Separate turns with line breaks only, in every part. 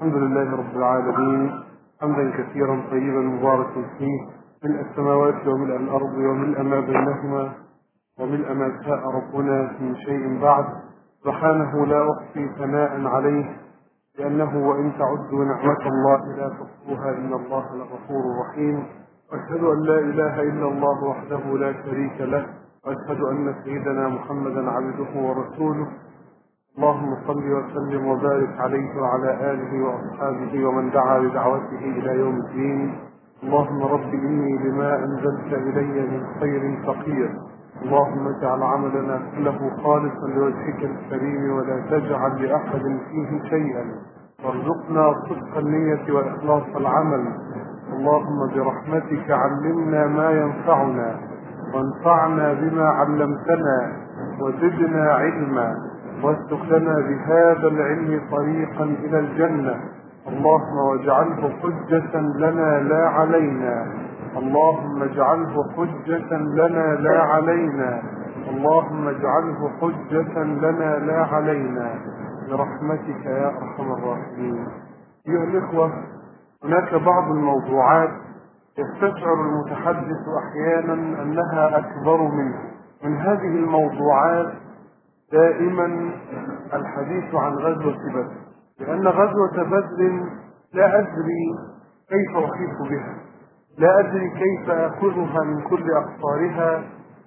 الحمد لله رب العالمين حمدا كثيرا طيبا مباركا فيه، ملء السماوات وملء الأرض وملء ما بينهما وملء ما شاء ربنا من شيء بعد. سبحانه لا أحصي ثناء عليه، لأنه وإن تعدوا نعمة الله لا تحصوها إن الله لغفور رحيم. وأشهد أن لا إله إلا الله وحده لا شريك له، وأشهد أن سيدنا محمدا عبده ورسوله. اللهم صل وسلم وبارك عليه وعلى آله وأصحابه ومن دعا بدعوته إلى يوم الدين. اللهم رب إني لما أنزلت إلي من خير فقير، اللهم اجعل عملنا كله خالصا لوجهك الكريم ولا تجعل لأحد فيه شيئا، وارزقنا صدق النية وإخلاص العمل. اللهم برحمتك علمنا ما ينفعنا، وانفعنا بما علمتنا، وزدنا علما، واسلك لنا بهذا العلم طريقا إلى الجنة. اللهم واجعله حجة لنا لا علينا، اللهم اجعله حجة لنا لا علينا، اللهم اجعله حجة لنا لا علينا برحمتك يا أرحم الراحمين. أيها الإخوة، هناك بعض الموضوعات يستشعر المتحدث أحيانا أنها أكبر منه. من هذه الموضوعات دائما الحديث عن غزوة بدر، لأن غزوة بدر لا أدري كيف أحيط بها، لا أدري كيف أخذها من كل أقطارها.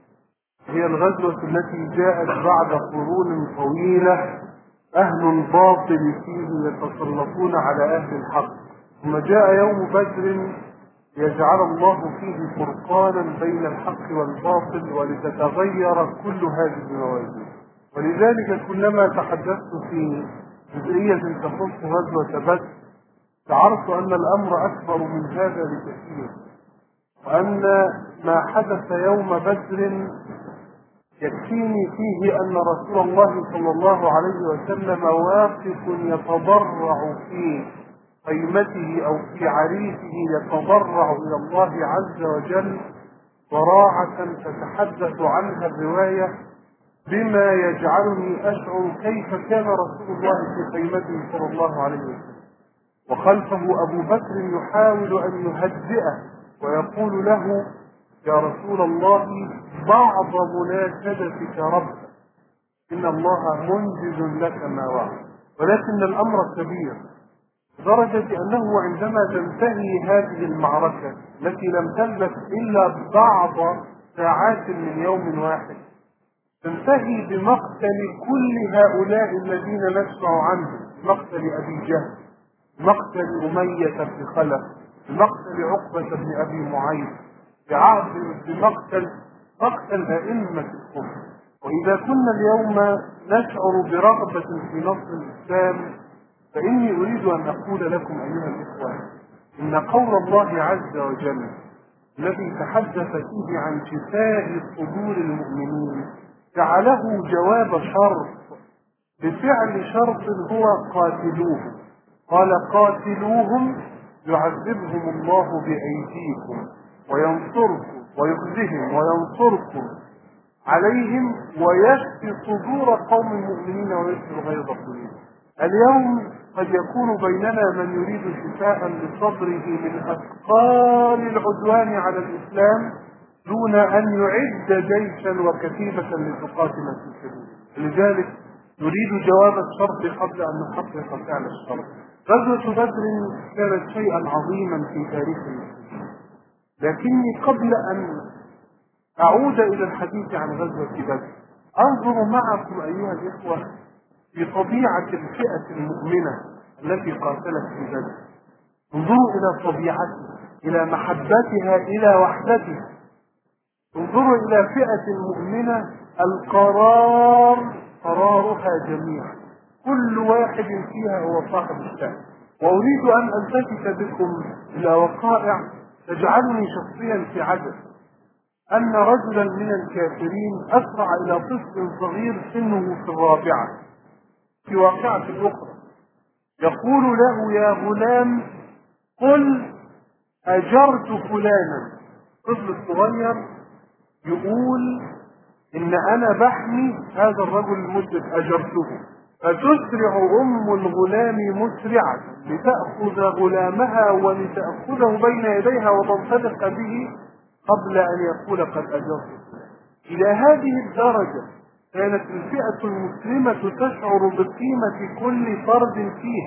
هي الغزوة التي جاءت بعد قرون طويلة أهل الباطل فيه يتسلطون على أهل الحق، ثم جاء يوم بدر يجعل الله فيه فرقانا بين الحق والباطل ولتتغير كل هذه الموازين. ولذلك كلما تحدثت في جزئية تخص غزوة بدر شعرت أن الأمر أكبر من هذا بكثير، وأن ما حدث يوم بدر يكفيني فيه أن رسول الله صلى الله عليه وسلم واقف يتضرع في خيمته أو في عريسه، يتضرع إلى الله عز وجل ضراعة تتحدث عنها الرواية بما يجعلني أشعر كيف كان رسول الله في خيمته صلى الله عليه وسلم، وخلفه أبو بكر يحاول أن يهدئه ويقول له: يا رسول الله، بعض مناشدتك ربك، إن الله منجز لك ما وعد. ولكن الأمر كبير لدرجة أنه عندما تنتهي هذه المعركة التي لم تلبث إلا بعض ساعات من يوم واحد، تنتهي بمقتل كل هؤلاء الذين نسمع عنهم، مقتل أبي جهل، مقتل أمية بن خلف، بمقتل عقبة بن أبي معيط، بمقتل أئمة الكفر. وإذا كنا اليوم نشعر برغبة في نصر الإسلام، فإني أريد أن أقول لكم أيها الإخوة إن قول الله عز وجل الذي تحدث فيه عن شفاء صدور المؤمنين جعله جواب شرط بفعل شرط هو قاتلوهم. قال: قاتلوهم يعذبهم الله بأيديكم وينصركم ويخزهم وينصركم عليهم ويشفي صدور قوم المؤمنين ويشفي غيظ قلوبهم. اليوم قد يكون بيننا من يريد شفاء لصدره من أثقال العدوان على الإسلام دون أن يعد جيشا وكتيبة لتقاتل في سبيله. لذلك نريد جواب الشرط قبل أن نحقق فعل الشرط. غزوة بدر كانت شيئا عظيما في تاريخ المسلمين، لكني قبل أن أعود إلى الحديث عن غزوة بدر أنظر معكم أيها الإخوة في طبيعة الفئة المؤمنة التي قاتلت في بدر. انظروا إلى طبيعتها، إلى محبتها، إلى وحدتها. انظروا إلى فئة مؤمنة قرارها جميعا، كل واحد فيها هو صاحب الشأن. وأريد أن ألتفت بكم إلى وقائع تجعلني شخصيا في عجب. أن رجلا من الكافرين أسرع إلى طفل صغير سنه في الرابعة في واقعة أخرى، يقول له: يا غلام، قل أجرت فلانا. طفل صغير يقول: إن أنا بحمي هذا الرجل المسلم، أجرته. فتسرع أم الغلام مسرعة لتأخذ غلامها ولتأخذه بين يديها وتنطلق به قبل أن يقول قد أجرت. إلى هذه الدرجة كانت الفئة المسلمة تشعر بقيمة كل فرد فيها،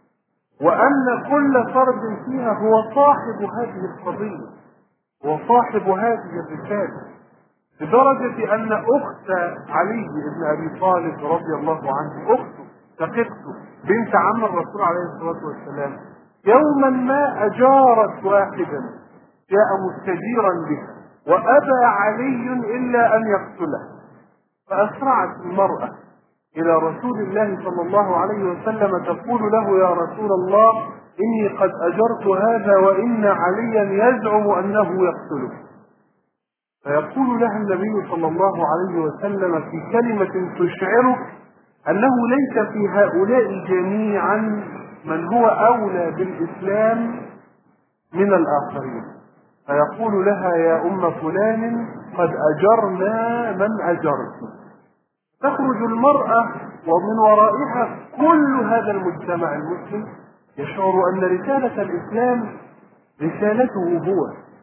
وأن كل فرد فيها هو صاحب هذه القضية وصاحب هذه الرسالة، لدرجة أن أخت علي بن أبي طالب رضي الله عنه، أخته شقيقته بنت عم الرسول عليه الصلاة والسلام، يوما ما أجارت واحدا جاء مستجيرا به وأبى علي إلا أن يقتله، فأسرعت المرأة إلى رسول الله صلى الله عليه وسلم تقول له: يا رسول الله، إني قد أجرت هذا وإن عليا يزعم أنه يقتله. فيقول لها النبي صلى الله عليه وسلم في كلمة تشعرك أنه ليس في هؤلاء جميعا من هو أولى بالإسلام من الآخرين، فيقول لها: يا أم فلان، قد أجرنا من أجرت. تخرج المرأة ومن ورائها كل هذا المجتمع المسلم يشعر أن رسالة الإسلام رسالته هو،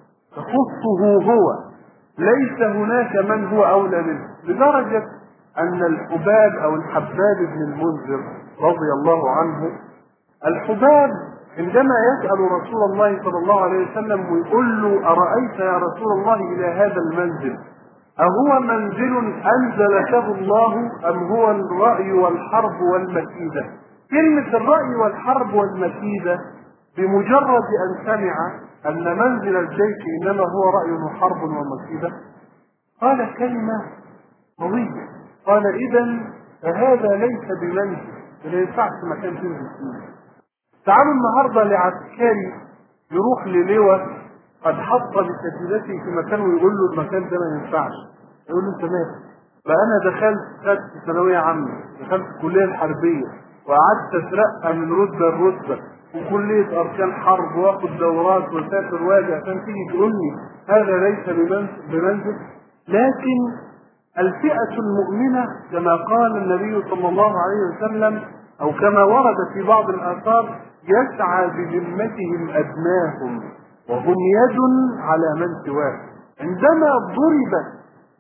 تخصه هو، ليس هناك من هو أولى منه، لدرجة أن الحباب أو الحباب بن المنذر رضي الله عنه، الحباب عندما يسأل رسول الله صلى الله عليه وسلم ويقول له: أرأيت يا رسول الله إلى هذا المنزل أهو منزل أنزلته الله أم هو الرأي والحرب والمكيدة؟ كلمة الرأي والحرب والمكيدة بمجرد أن سمع أن منزل الجيش إنما هو رأي وحرب ومكيدة قال كلمة قوية، قال: إذن فهذا ليس بمنزل، لا ينفعش مكان تنزل فيه. تعالوا النهارده لعسكري يروح للواء قد حط بسكينته في مكان ويقول له المكان ده ما ينفعش، يقول له: انت مالك؟ بقى انا دخلت ثانويه عامه، دخلت الكليه الحربيه وقعدت اترقى من رتبه لرتبه وكليه اركان حرب واخد دورات وسافر واجي عشان تيجي تقول لي هذا ليس بمنزل. لكن الفئه المؤمنه كما قال النبي صلى الله عليه وسلم او كما ورد في بعض الاثار: يسعى بذمتهم ادناهم وهم يد على من سواه. عندما ضربت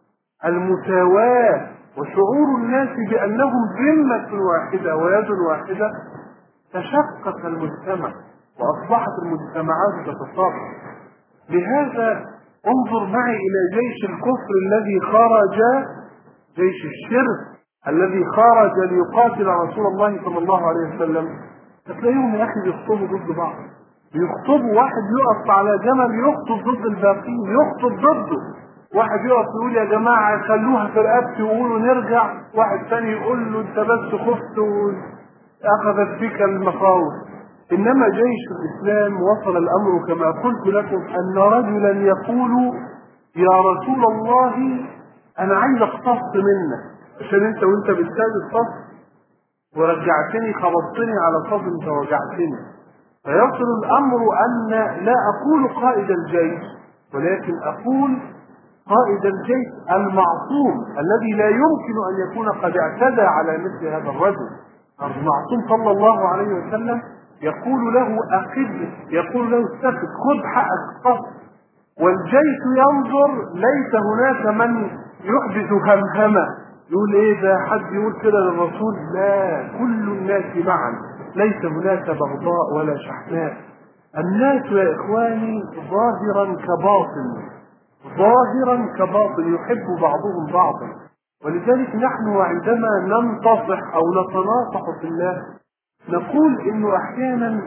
المساواة وشعور الناس بأنهم ذمة واحدة ويد واحدة تشقق المجتمع وأصبحت المجتمعات تتصارع. لهذا انظر معي إلى جيش الكفر الذي خرج، جيش الشرك الذي خرج ليقاتل رسول الله صلى الله عليه وسلم، تلاقيهم يا أخي بيخطبوا ضد بعض، بيخطبوا، واحد يقف على جمل يخطب ضد الباقين، يخطب ضده، واحد يقف يقول: يا جماعة خلوها في رقبتي ويقولوا نرجع، واحد ثاني يقول له: انت بس خفت وأخذت بك المخاوف. إنما جيش الإسلام وصل الأمر كما قلت لكم أن رجلا يقول: يا رسول الله، أنا عايز أقتص منك عشان انت وانت بتساعد الصف ورجعتني، خبطتني على صف انت وجعتني. فيصل الامر ان لا اقول قائد الجيش، ولكن اقول قائد الجيش المعصوم الذي لا يمكن ان يكون قد اعتدى على مثل هذا الرجل. المعصوم صلى الله عليه وسلم يقول له: اخذ، يقول له: استخذ، خذ حقك قص. والجيش ينظر، ليس هناك من يحدث همهمه يقول: ايه ده، حد يقول كده للرسول؟ لا، كل الناس معا، ليس هناك بغضاء ولا شحناء. الناس يا اخواني ظاهرا كباطن، ظاهرا كباطن، يحب بعضهم بعضا. ولذلك نحن عندما ننتصح او نتناصح في الله نقول انه احيانا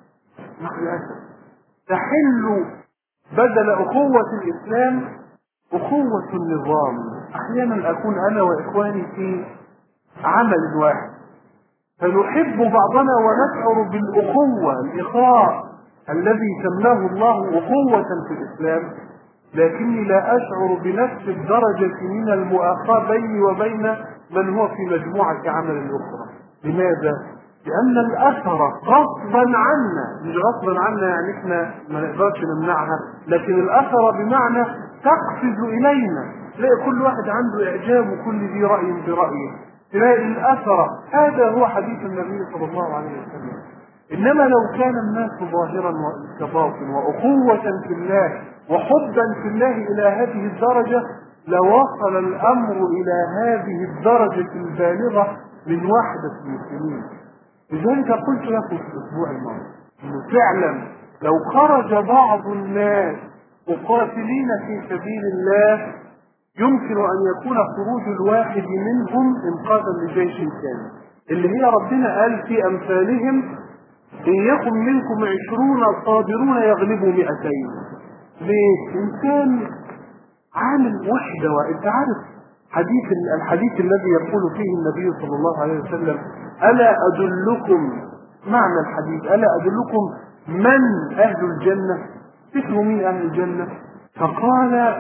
تحل بدل اخوة الاسلام اخوة النظام. احيانا اكون انا واخواني في عمل واحد فنحب بعضنا ونشعر بالاخوة، الاخاء الذي سماه الله اخوة في الاسلام، لكني لا اشعر بنفس الدرجة من المؤاخاة بيني وبين من هو في مجموعة عمل اخرى. لماذا؟ لان الاثر غصبا عنا، مش غصبا عنا يعني احنا ما نقدرش نمنعها، لكن الاثر بمعنى تقفز الينا، تلاقي كل واحد عنده اعجاب وكل ذي راي برأيه. تلاقي الأثر. هذا هو حديث النبي صلى الله عليه وسلم. إنما لو كان الناس ظاهرا كباطن وأخوة في الله وحبا في الله إلى هذه الدرجة لوصل الأمر إلى هذه الدرجة البالغة من وحدة المسلمين. لذلك قلت لكم في الأسبوع الماضي إنه فعلا لو خرج بعض الناس مقاتلين في سبيل الله يمكن أن يكون خروج الواحد منهم إنقاذا لجيش كامل، اللي هي ربنا قال في أمثالهم إن يكن منكم 20 صابرون يغلبوا 200. ليه؟ إنسان عامل وحدة. وأنت عارف الحديث الذي يقول فيه النبي صلى الله عليه وسلم ألا أدلكم، معنى الحديث ألا أدلكم من أهل الجنة؟ اسمه مين أهل الجنة؟ فقال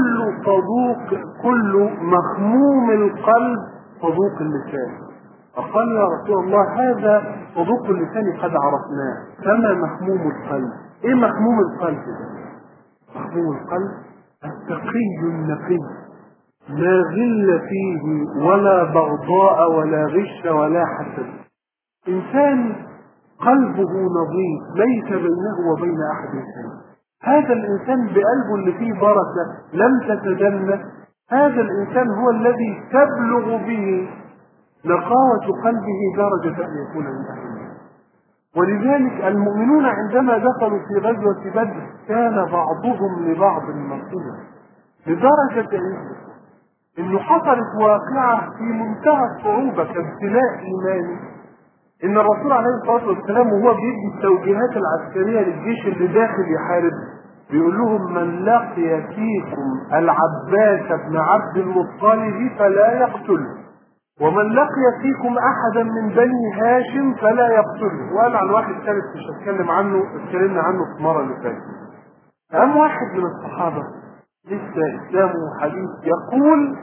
كل مخموم القلب صدوق اللسان. فقال يا رسول الله هذا صدوق اللسان قد عرفناه، فما مخموم القلب؟ ايه مخموم القلب ده؟ مخموم القلب التقي النقي لا غل فيه ولا بغضاء ولا غش ولا حسد، انسان قلبه نظيف ليس بينه وبين احد شيء. هذا الانسان بقلبه اللي فيه بركه لم تتدنس، هذا الانسان هو الذي تبلغ به نقاوة قلبه درجة أن يكون من أهل النار. ولذلك المؤمنون عندما دخلوا في غزوة بدر كان بعضهم لبعض نصيرا، لدرجة إنه حصلت واقعة في منتهى الصعوبة كابتلاء إيماني، إن الرسول عليه الصلاة والسلام وهو بيدي التوجيهات العسكرية للجيش اللي داخل يحارب بيقول لهم من لقي فيكم العباس بن عبد المطلب فلا يقتله، ومن لقي فيكم احدا من بني هاشم فلا يقتله. وقال عن واحد ثالث مش هتكلم عنه، اتكلمنا عنه في المره اللي فاتت. قام واحد من الصحابه لسه اسلامه حديث يقول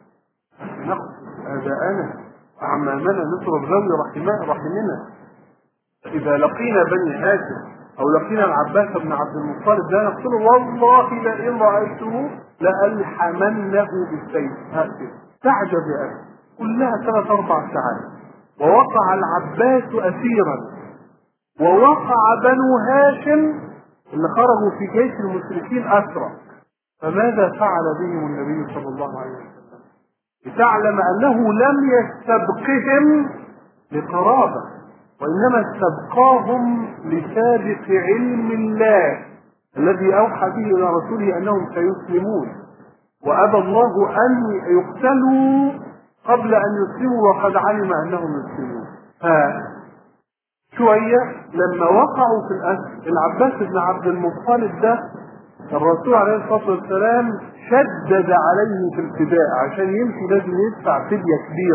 نقتل اباءنا اعمامنا نضرب ذوي رحمنا، اذا لقينا بني هاشم او لقينا العباس بن عبد المطلب لا نقتله، والله لئن رايته لالحمنه بالسيف. هكذا تعجب يا اخي، كلها 3-4 ساعات، ووقع العباس أسيرا ووقع بنو هاشم اللي خرجوا في جيش المشركين أسرى. فماذا فعل بهم النبي صلى الله عليه وسلم؟ لتعلم أنه لم يستبقهم لقرابة، وإنما استبقاهم لسابق علم الله الذي أوحى به إلى رسوله أنهم سيسلمون، وأبى الله أن يقتلوا قبل أن يسلموا وقد علم أنهم يسلمون. شوية لما وقعوا في الأسر العباس بن عبد المطلب ده الرسول عليه الصلاة والسلام شدد عليه في الفداء، عشان يمشي لازم يدفع فدية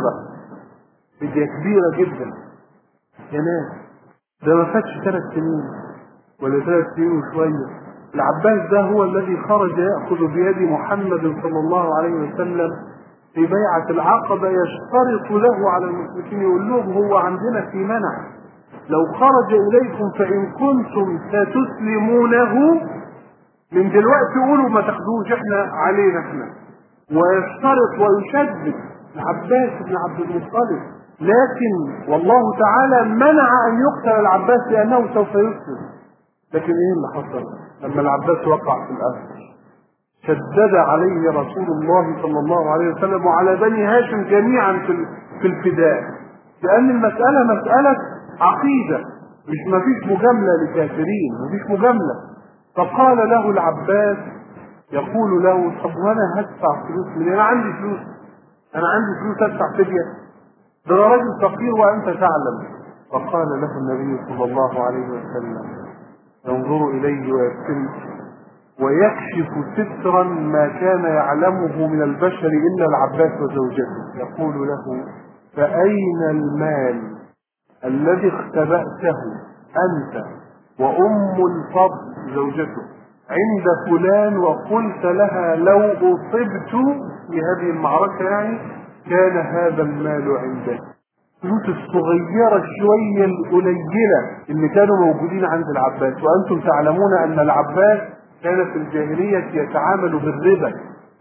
كبيرة جدا. يا ناس ده ما فاتش 3 سنين ولا 3 سنين وشوية، العباس ده هو الذي خرج يأخذ بيد محمد صلى الله عليه وسلم في بيعة العقبة، يشترط له على المشركين، يقول لهم هو عندنا في منع، لو خرج إليكم فإن كنتم ستسلمونه من دلوقتي قولوا ما تاخدوش احنا علينا احنا. ويشترط ويشدد العباس بن عبد المطلب، لكن والله تعالى منع أن يقتل العباس لأنه سوف يسلم. لكن ايه اللي حصل لما العباس وقع في الأسر؟ شدد عليه رسول الله صلى الله عليه وسلم وعلى بني هاشم جميعا في الفداء، لأن المسألة مسألة عقيدة، ما فيش مجاملة لكافرين، ما فيش مجاملة. فقال له العباس يقول له طب وانا هدفع فلوس منين؟ انا عندي فلوس ادفع فدية؟ ده انا راجل فقير وانت تعلم. فقال له النبي صلى الله عليه وسلم ينظر اليه ويبتسم ويكشف سترا ما كان يعلمه من البشر الا العباس وزوجته، يقول له فاين المال الذي اختبأته انت وام الفضل زوجته عند فلان وقلت لها لو اصبت في هذه المعركة يعني كان هذا المال عندك؟ الفلوس الصغيرة شوية القليلة اللي كانوا موجودين عند العباس. وأنتم تعلمون أن العباس كان في الجاهلية يتعامل بالربا،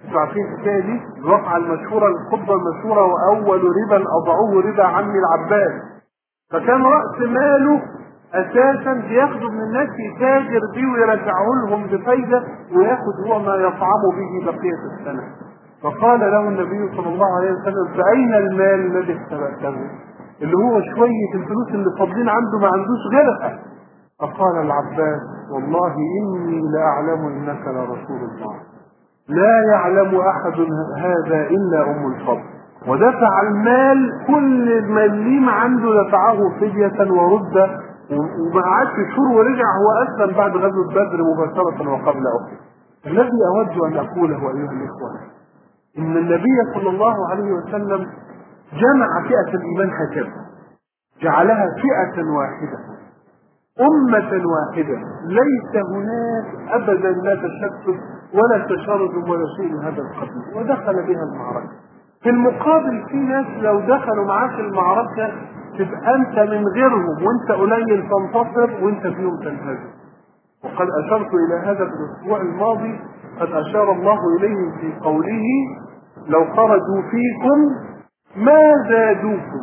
انتوا عارفين الحكايه دي؟ الواقعه المشهوره، الخطبه المشهوره: واول ربا اضعوه ربا عمي العباس. فكان راس ماله اساسا بياخده من الناس يتاجر بيه ويرجعه لهم بفايده، وياخد هو ما يطعم به بقيه السنه. فقال له النبي صلى الله عليه وسلم: فاين المال الذي اختبأته؟ اللي هو شويه الفلوس اللي فاضلين عنده ما عندوش غيرها. فقال العباس: والله اني لاعلم انك لرسول الله، لا يعلم احد هذا الا ام الفضل. ودفع المال، كل المليم عنده دفعه فدية ورد، وما قعدش شهور ورجع. هو اسلم بعد غزوة بدر مباشرة وقبل احد. الذي اود ان اقوله ايها الاخوة، ان النبي صلى الله عليه وسلم جمع فئة الايمان هكذا، جعلها فئة واحدة، أمة واحدة، ليس هناك أبدا لا تشتت ولا تشرذم ولا شيء من هذا القبيل، ودخل بها المعركة. في المقابل في ناس لو دخلوا معاك المعركة تبقى أنت من غيرهم، وأنت قليل تنتصر وأنت فيهم تنهزم. وقد أشرت إلى هذا في الأسبوع الماضي، قد أشار الله إليه في قوله: لو خرجوا فيكم ما زادوكم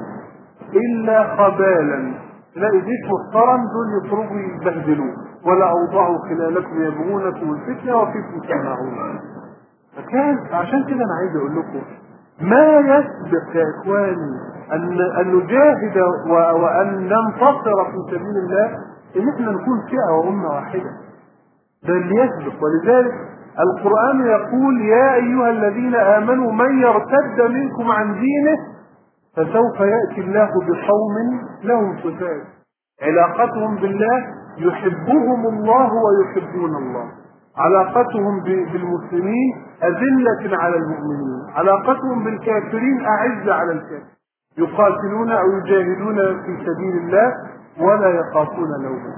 إلا خبالا. تلاقي جيش محترم دول يخرجوا يبهدلوه، ولا أوضعوا خلالكم يبغونكم الفتنة وفيكم سماعون. فكان عشان كده أنا عايز أقول لكم ما يسبق يا إخواني أن نجاهد وأن ننتصر في سبيل الله إن إحنا نكون فئة وأمة واحدة. ده اللي يسبق. ولذلك القرآن يقول: يا أيها الذين آمنوا من يرتد منكم عن دينه فسوف يأتي الله بقوم لهم صفات علاقتهم بالله يحبهم الله ويحبون الله، علاقتهم بالمسلمين أذلة على المؤمنين، علاقتهم بالكافرين أعزة على الكافرين، يقاتلون أو يجاهدون في سبيل الله ولا يخافون لومة.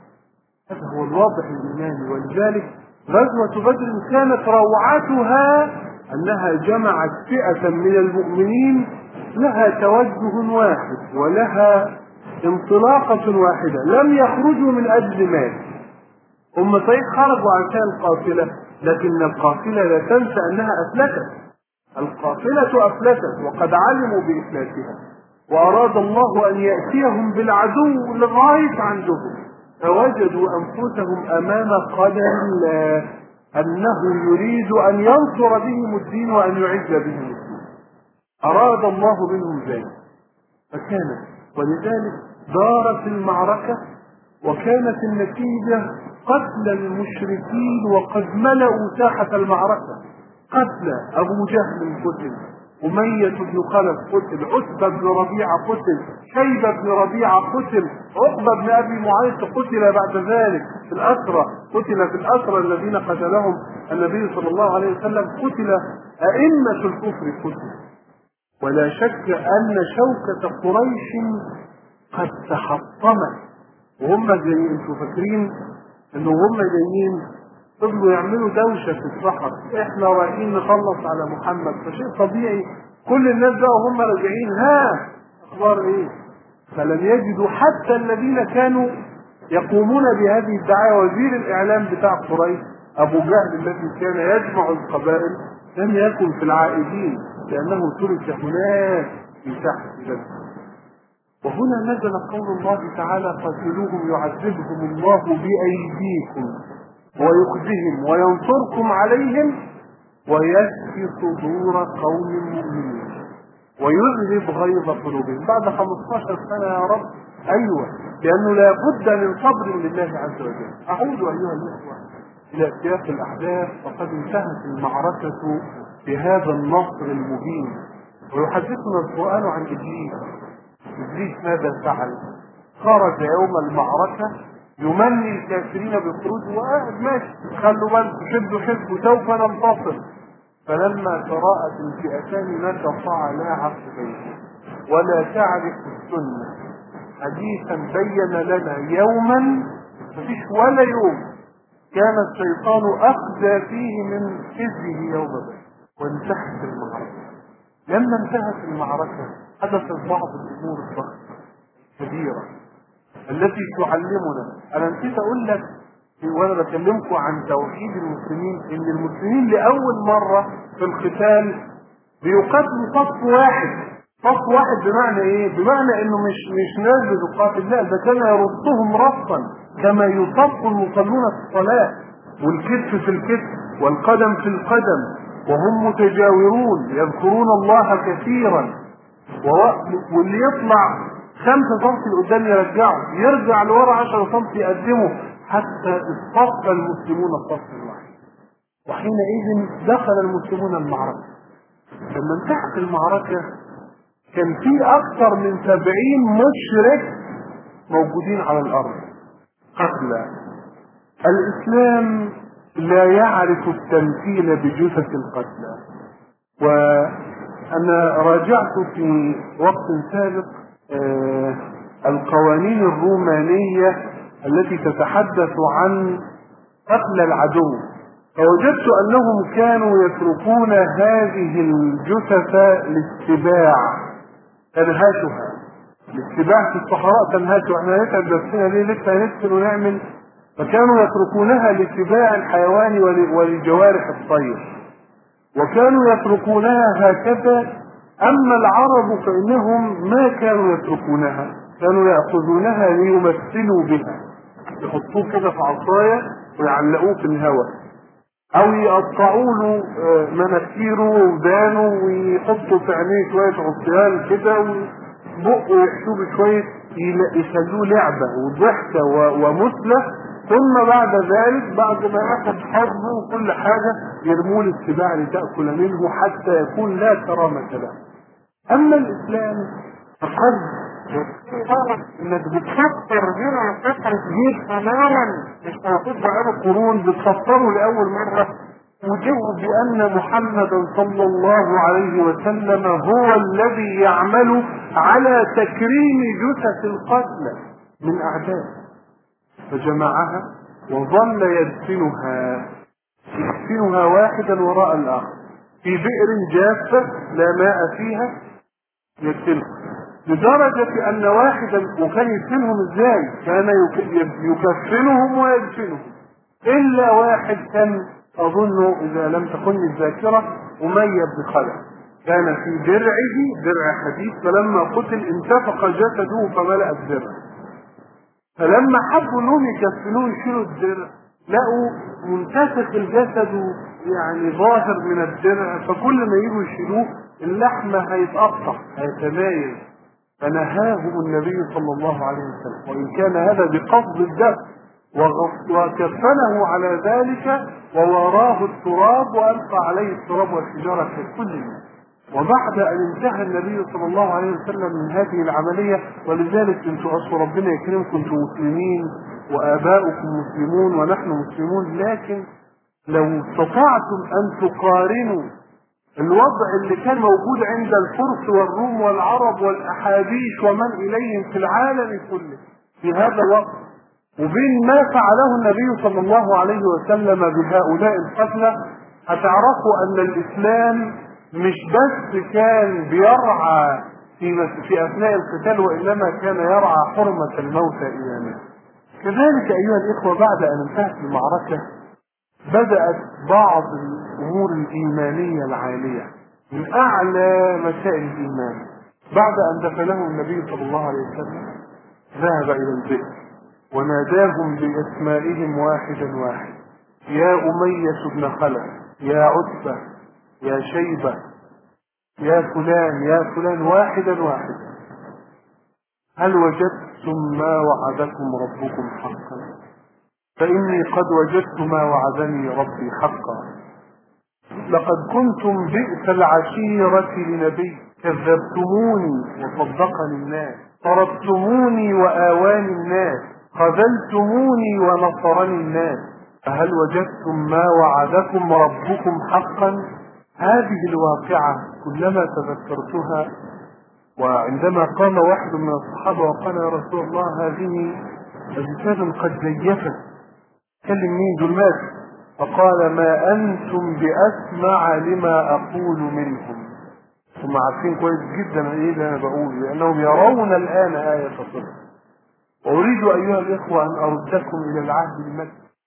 هذا هو الواضح الإيماني. ولذلك غزوة بدر كانت روعتها أنها جمعت فئة من المؤمنين لها توجه واحد ولها انطلاقة واحدة، لم يخرجوا من أجل مال. هم صحيح خرجوا عشان قافلة، لكن القافلة لا تنسى أنها أفلتت. القافلة أفلتت وقد علموا بإفلاتها، وأراد الله أن يأتيهم بالعدو لغاية عندهم، فوجدوا أنفسهم أمام قدر الله أنه يريد أن ينصر بهم الدين وأن يعز بهم الدين. أراد الله منهم ذلك فكانت، ولذلك دارت المعركة وكانت النتيجة قتل المشركين، وقد ملأوا ساحة المعركة. قتل أبو جهل قتل، أمية بن خلف قتل، عتبة بن ربيعة قتل، شيبة بن ربيعة قتل، عقبة بن أبي معيط قتل بعد ذلك في الأسرى، قتل في الأسرى الذين قتلهم النبي صلى الله عليه وسلم، قتل أئمة الكفر قتل. ولا شك أن شوكة قريش قد تحطمت، وهم جايين، انتوا فاكرين انه هم جايين فضلوا يعملوا دوشة في الصحراء: احنا رايحين نخلص على محمد. فشيء طبيعي كل الناس بقى وهم راجعين: ها اخبار ايه؟ فلم يجدوا حتى الذين كانوا يقومون بهذه الدعاية. وزير الاعلام بتاع قريش ابو جهل الذي كان يجمع القبائل لم يكن في العائدين، لانه ترك هناك في تحت جنة. وهنا نزل قول الله تعالى: قاتلوهم يعذبهم الله بأيديكم ويخزهم وينصركم عليهم ويشفي صدور قوم مؤمنين ويذهب غيظ قلوبهم. بعد 15 سنة يا رب. أيوة، لأنه لا بد من صبر لله عز وجل. أعود أيها الإخوة إلى سياق الأحداث. فقد انتهت المعركة بهذا النصر المبين. ويحدثنا القرآن عن إبليس. إبليس ماذا فعل؟ خرج يوم المعركة يمني الكافرين بالخروج، وقاعد ماشي: خلوا بالكم، شدوا حزبوا، سوف ننتصر. فلما تراءت الفئتان نكص على عقبيه. ولا تعرف السنة حديثا بين لنا يوما، مفيش ولا يوم كان الشيطان أخزى فيه من حزبه يوم بدر. وانتهت المعركة. لما انتهت المعركة حدثت بعض الأمور الضخمة الكبيرة التي تعلمنا. أنا نسيت أقول لك وانا بكلمكم عن توحيد المسلمين، ان المسلمين لاول مرة في القتال بيقاتلوا صف واحد. صف واحد بمعنى ايه؟ بمعنى انه مش ناس بتقاتل، لا، ده كان يرصهم رصا كما يصف المصلون في الصلاة، والكتف في الكتف والقدم في القدم، وهم متجاورون يذكرون الله كثيرا، واللي يطلع 5 سم لقدام يرجعه، يرجع لورا 10 سم يقدمه، حتى اصطف المسلمون الصف الواحد. وحينئذ دخل المسلمون المعركة. لما انتهت المعركة كان في اكثر من 70 مشرك موجودين على الارض قتلى. الاسلام لا يعرف التمثيل بجثث القتلى. وانا راجعت في وقت سابق القوانين الرومانية التي تتحدث عن قتل العدو، فوجدت انهم كانوا يتركون هذه الجثث للسباع تنهاشها. السباع في الصحراء تنهاشها، احنا هنتعب نفسنا ليه؟ لسه هندفن ونعمل. فكانوا يتركونها لسباع الحيوان ولجوارح الطير، وكانوا يتركونها هكذا. اما العرب فانهم ما كانوا يتركونها، كانوا يأخذونها ليمثلوا بها، يحطوه كده في عصاية ويعلقوه في الهواء، او يقطعوا له مناخيره وودانه ويحطوا في عينيه شويه عصيان كده وبقه يحشوه بشويه، يخلوه لعبه وضحكه ومثله، ثم بعد ذلك بعد ما ياخد حظه وكل حاجه يرموه للسباع لتاكل منه حتى يكون لا كرامه له. اما الاسلام فقد انك بتفكر هنا فترة كبير تماما مش موجود بقاله قرون، بتفكروا لاول مرة وجدوا بان محمدا صلى الله عليه وسلم هو الذي يعمل على تكريم جثث القتلى من اعداء، فجمعها وظل يدفنها واحدا وراء الاخر في بئر جافة لا ماء فيها، يدفنها لدرجة ان واحدا، وكان يدفنهم ازاي؟ كان يكفنهم ويدفنهم، الا واحد كان اظنه اذا لم تكن الذاكرة أمية بن خلف، كان في درع حديد، فلما قتل انتفخ جسده فملأ الدرع، فلما حبوا انهم يكفنوه يشيلوا الدرع لقوا منتفخ الجسد يعني ظاهر من الدرع، فكل ما يجوا يشيلوه اللحمة هيتقطع هيتمايل، فنهاهم النبي صلى الله عليه وسلم، وإن كان هذا بقصد الدم، وكفنه على ذلك ووراه التراب وألقى عليه التراب والحجارة في كل الناس. وبعد أن انتهى النبي صلى الله عليه وسلم من هذه العملية، ولذلك انتم أصلا ربنا يكرمكم، انتم مسلمين وآباؤكم مسلمون ونحن مسلمون، لكن لو استطعتم أن تقارنوا الوضع اللي كان موجود عند الفرس والروم والعرب والأحابيش ومن إليهم في العالم كله في هذا الوقت، وبين ما فعله النبي صلى الله عليه وسلم بهؤلاء القتلى، هتعرفوا أن الإسلام مش بس كان بيرعى في أثناء القتال، وإنما كان يرعى حرمة الموتى إيانا. كذلك أيها الإخوة بعد أن انتهت المعركة بدأت بعض الأمور الإيمانية العالية من أعلى مسائل الإيمان. بعد أن دفنه النبي صلى الله عليه وسلم ذهب إلى البئر وناداهم بأسمائهم واحدا واحد: يا أمية بن خلف، يا عتبة، يا شيبة، يا فلان، يا فلان، واحدا واحدا: هل وجدتم ما وعدكم ربكم حقا؟ فإني قد وجدت ما وعدني ربي حقا. لقد كنتم بئس العشيرة لنبي، كذبتموني وصدقني الناس، طردتموني وآواني الناس، خذلتموني ونصرني الناس، فهل وجدتم ما وعدكم ربكم حقا؟ هذه الواقعة كلما تذكرتها، وعندما قام واحد من الصحابة وقال: يا رسول الله، هذه أجساد قد زيفت، كلم مين دول مات؟ فقال: ما أنتم بأسمع لما أقول منهم. هم عارفين كويس جدا ايه اللي انا بقوله، لأنهم يرون الآن آية الصدق. وأريد أيها الإخوة أن أردكم إلى العهد المكي.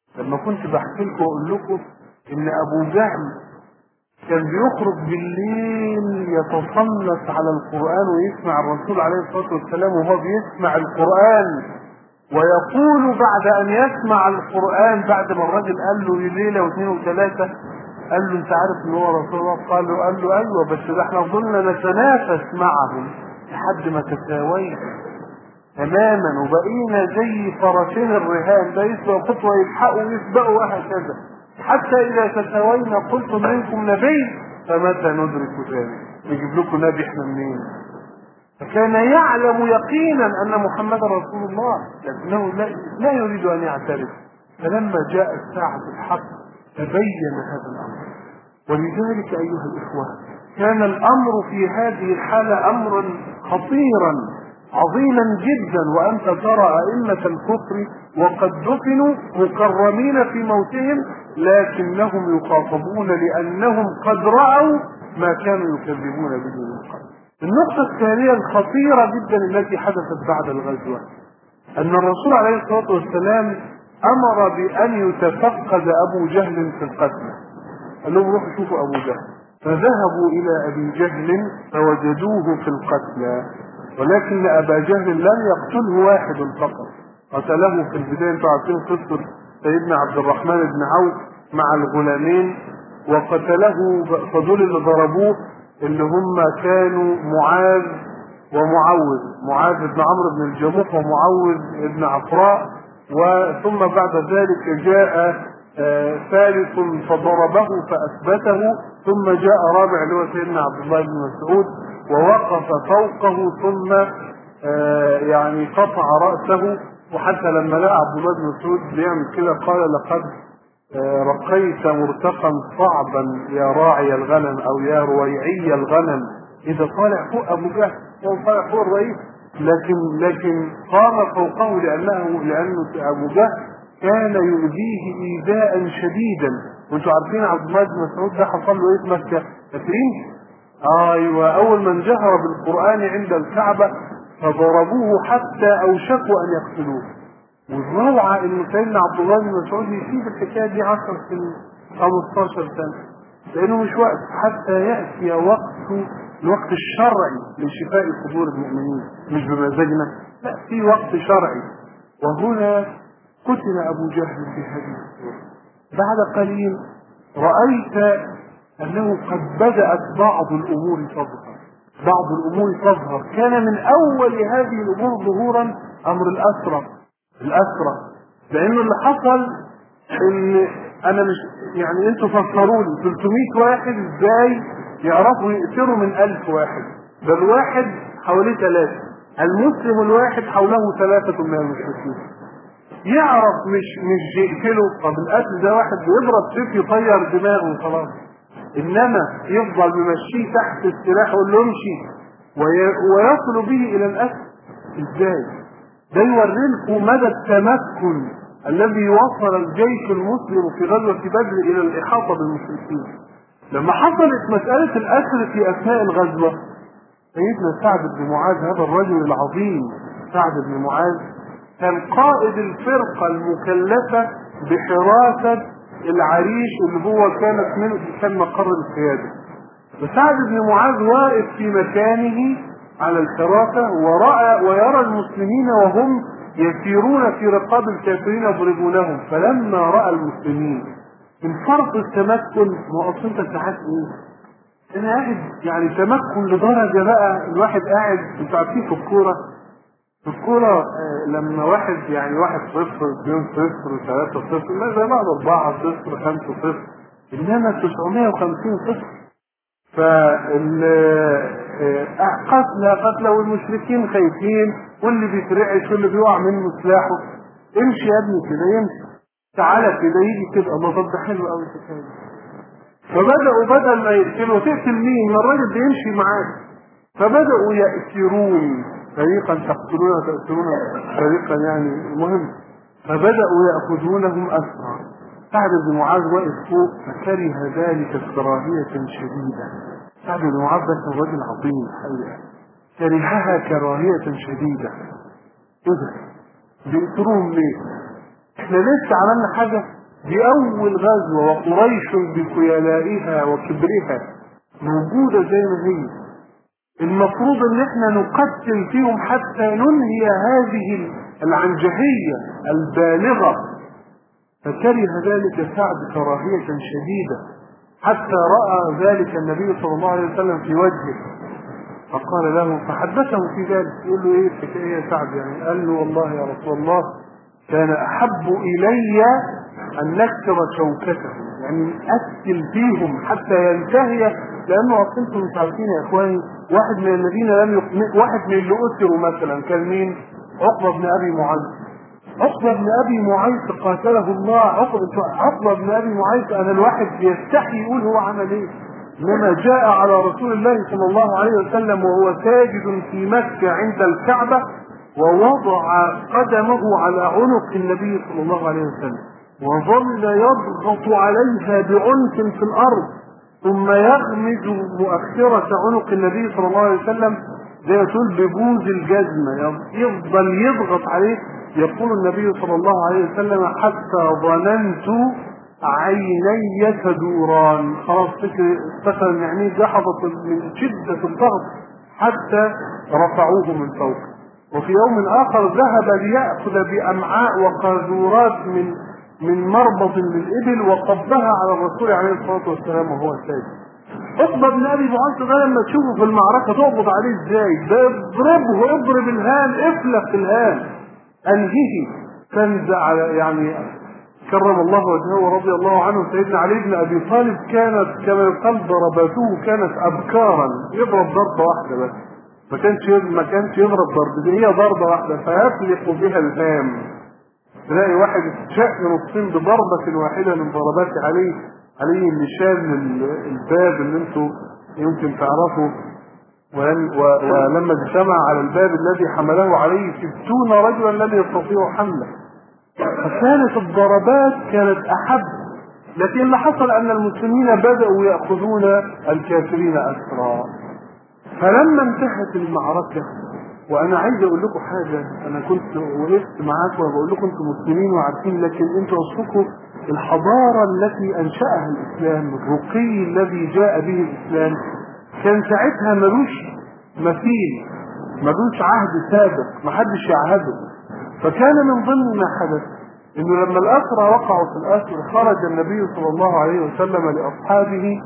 لما كنت بحكي لكم واقول لكم ان ابو جهل كان بيخرج بالليل يتصنت على القرآن ويسمع الرسول عليه الصلاة والسلام وهو بيسمع القرآن، ويقول بعد ان يسمع القرآن بعد ما الراجل قال له ليلة واثنين وثلاثة، قال له انت عارف ان هو رسول الله؟ قال له ايوه، بس ده احنا فضلنا نتنافس معهم لحد ما تساوينا تماما وبقينا زي فرسين الرهان، ده يسوى خطوة يلحقوا ويسبقوا وهكذا، حتى اذا تساوينا قلتم منكم نبي فمتى ندرك ذلك؟ نجيب لكم نبي احنا منين؟ فكان يعلم يقينا ان محمد رسول الله، لكنه لا يريد ان يعترف. فلما جاء الساعة الحق تبين هذا الامر. ولذلك ايها الاخوة كان الامر في هذه الحالة امرا خطيرا عظيما جدا، وانت ترى ائمة الكفر وقد دفنوا مكرمين في موتهم لكنهم يخاطبون لانهم قد رأوا ما كانوا يكذبون به من قبل. النقطة الثانية الخطيرة جدا التي حدثت بعد الغزوة ان الرسول عليه الصلاة والسلام امر بان يتفقد ابو جهل في القتل. قال لهم روحوا شوفوا ابو جهل، فذهبوا الى ابي جهل فوجدوه في القتلى، ولكن ابا جهل لم يقتله واحد فقط، قتله في البداية. انتوا عارفين قصة سيدنا عبد الرحمن بن عوف مع الغلامين، وقتله فدول اللي ضربوه اللي هم كانوا معاذ ومعوذ، معاذ بن عمرو بن الجموح ومعوذ بن عفراء، وثم بعد ذلك جاء ثالث فضربه فأثبته، ثم جاء رابع اللي هو سيدنا عبد الله بن مسعود ووقف فوقه ثم يعني قطع رأسه. وحتى لما لقى عبد الله بن مسعود بيعمل كده قال لقد رقيت مرتقا صعبا يا راعي الغنم او يا رويعي الغنم. اذا طالع فوق ابو جهل هو طالع فوق الرئيس، لكن قام فوقه لانه ابو جهل كان يؤذيه ايذاء شديدا. وانتم عارفين عبد الله بن مسعود ده حصل له ايه في مكه؟ فاكرين؟ ايوه، اول من جهر بالقران عند الكعبه فضربوه حتى اوشكوا ان يقتلوه. والروعه ان سيدنا عبد الله بن مسعود يسيب الحكايه دي 10 سنين 15 سنه، لانه مش وقت حتى ياتي الوقت الشرعي لشفاء صدور المؤمنين، مش بمزاجنا، لا، في وقت شرعي. وهنا قتل ابو جهل في هذه الصوره. بعد قليل رايت انه قد بدات بعض الامور تظهر. كان من اول هذه الامور ظهورا امر الاسرى، لانه اللي حصل ان انا مش يعني انتوا فسروا لي 300 واحد ازاي يعرفوا يقتلوا من 1000 واحد؟ ده الواحد حواليه 3، المسلم الواحد حوله 3 من المشركين. يعرف مش يقتله. طب القتل ده واحد بيضرب سيف يطير دماغه وخلاص، انما يفضل بمشيه تحت السلاح ويقول له امشي ويصل به الى الاسر. ازاي؟ ده يوريلكم مدى التمكن الذي وصل الجيش المسلم في غزوة بدر الى الاحاطة بالمشركين. لما حصلت مسألة الاسر في اثناء الغزوة، سيدنا سعد بن معاذ هذا الرجل العظيم، سعد بن معاذ كان قائد الفرقة المكلفة بحراسة العريش اللي هو كان مقر القيادة. فسعد بن معاذ واقف في مكانه على الحراسة ويرى المسلمين وهم يسيرون في رقاب الكافرين يضربونهم. فلما رأى المسلمين من فرط التمكن، ما اصل انت ساعات ايه؟ انا قاعد يعني تمكن لدرجة بقى الواحد قاعد، انتوا عارفين في الكورة لما واحد 1-0 2-0 3-0 لا زي بعض 4-0 5-0، انما 950-0. قتلى والمشركين خايفين واللي بيترعش واللي بيقع منه سلاحه. امشي يا ابني كده، يمشي تعالى كده، يجي كده الله ده حلو قوي الحكايه. فبدأوا بدل ما يقتلوا تقتل مين؟ الراجل بيمشي معاك. فبدأوا يأسرون، فريقا تقتلون وتأسرون فريقا، يعني المهم فبدأوا يأخذونهم أسرى. سعد بن معاذ واقف فوق فكره ذلك كراهية شديدة. سعد بن معاذ ده كان رجل عظيم الحقيقة، كرهها كراهية شديدة. ايه ده؟ بيقتلوهم ليه؟ احنا لسه عملنا حاجة؟ دي أول غزوة وقريش بخيلائها وكبرها موجودة زي ما هي. المفروض ان احنا نقتل فيهم حتى ننهي هذه العنجهية البالغة. فكره ذلك سعد كراهية شديدة حتى رأى ذلك النبي صلى الله عليه وسلم في وجهه، فقال له فحدثه في ذلك، يقول له ايه الحكاية يا سعد؟ يعني قال له والله يا رسول الله كان احب الي ان نكسر شوكته، يعني نقتل فيهم حتى ينتهي، لانه اصلا انتم مش عارفين يا اخواني، واحد من الذين لم يقتل، واحد من اللي اسروا مثلا كان مين؟ عقبة بن ابي معيط. عقبة بن ابي معيط قاتله الله. عقبة بن ابي معيط انا الواحد يستحي يقول هو عمل ايه، انما جاء على رسول الله صلى الله عليه وسلم وهو ساجد في مكة عند الكعبة، ووضع قدمه على عنق النبي صلى الله عليه وسلم، وظل يضغط عليها بعنف في الارض، ثم يغمز مؤخرة عنق النبي صلى الله عليه وسلم زي ما تقول ببوز الجزمة، يفضل يضغط عليه. يقول النبي صلى الله عليه وسلم حتى ظننت عيني تدوران، خلاص افتكر ان عينيه جحظت من شدة الضغط حتى رفعوه من فوق. وفي يوم اخر ذهب ليأخذ بأمعاء وقاذورات من مربط للإبل وقبها على الرسول عليه الصلاة والسلام وهو ساجد. عقبة بن ابي معيط ده لما تشوفه في المعركة تقبض عليه ازاي؟ ده اضربه، اضرب الهام، افلق الهام، انهيه، تنزع يعني. كرم الله وجهه ورضي الله عنه سيدنا علي بن ابي طالب كانت كما يقال ضرباته كانت ابكارا، يضرب ضربة واحدة بس، ما كانش يضرب ضربة، هي ضربة واحدة فيفلق بها الهام. تلاقي واحد اتشق نصين بضربة واحدة من ضربات علي اللي شال الباب اللي انتم يمكن تعرفوا، ولما اجتمع على الباب الذي حمله عليه 60 رجلا لم يستطيعوا حمله. فكانت الضربات كانت احب، لكن اللي حصل ان المسلمين بدأوا يأخذون الكافرين اسرى. فلما انتهت المعركة، وانا عايز اقول لكم حاجة، انا كنت وقفت معاكم وبقول لكم انتم مسلمين وعارفين، لكن انتوا اصلكم الحضارة التي انشأها الاسلام، الرقي الذي جاء به الاسلام، كان ساعتها ملوش مثيل، ملوش عهد سابق، محدش يعهده. فكان من ضمن ما حدث انه لما الاسرى وقعوا في الاسر، خرج النبي صلى الله عليه وسلم لاصحابه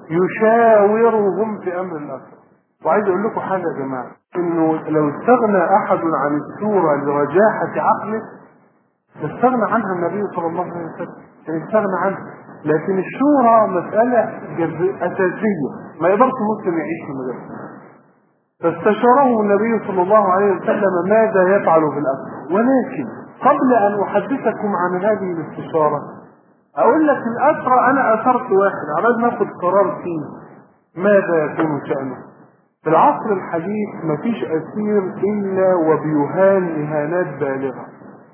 يشاورهم في امر الاسر. وعايز اقول لكم حاجة يا جماعة، انه لو استغنى احد عن الشورى لرجاحة عقله استغنى عنها النبي صلى الله عليه وسلم، يعني استغنى عنها. لكن الشورى مسألة اساسية، ما يقدرش مسلم يعيش من غيرها. فاستشاره النبي صلى الله عليه وسلم ماذا يفعل في الأسر. ولكن قبل ان احدثكم عن هذه الاستشارة اقول لك الأسرى، انا اثرت واحد عمال ناخد قرار فيه ماذا يكون شأنه. في العصر الحديث مفيش أسير إلا وبيهان إهانات بالغة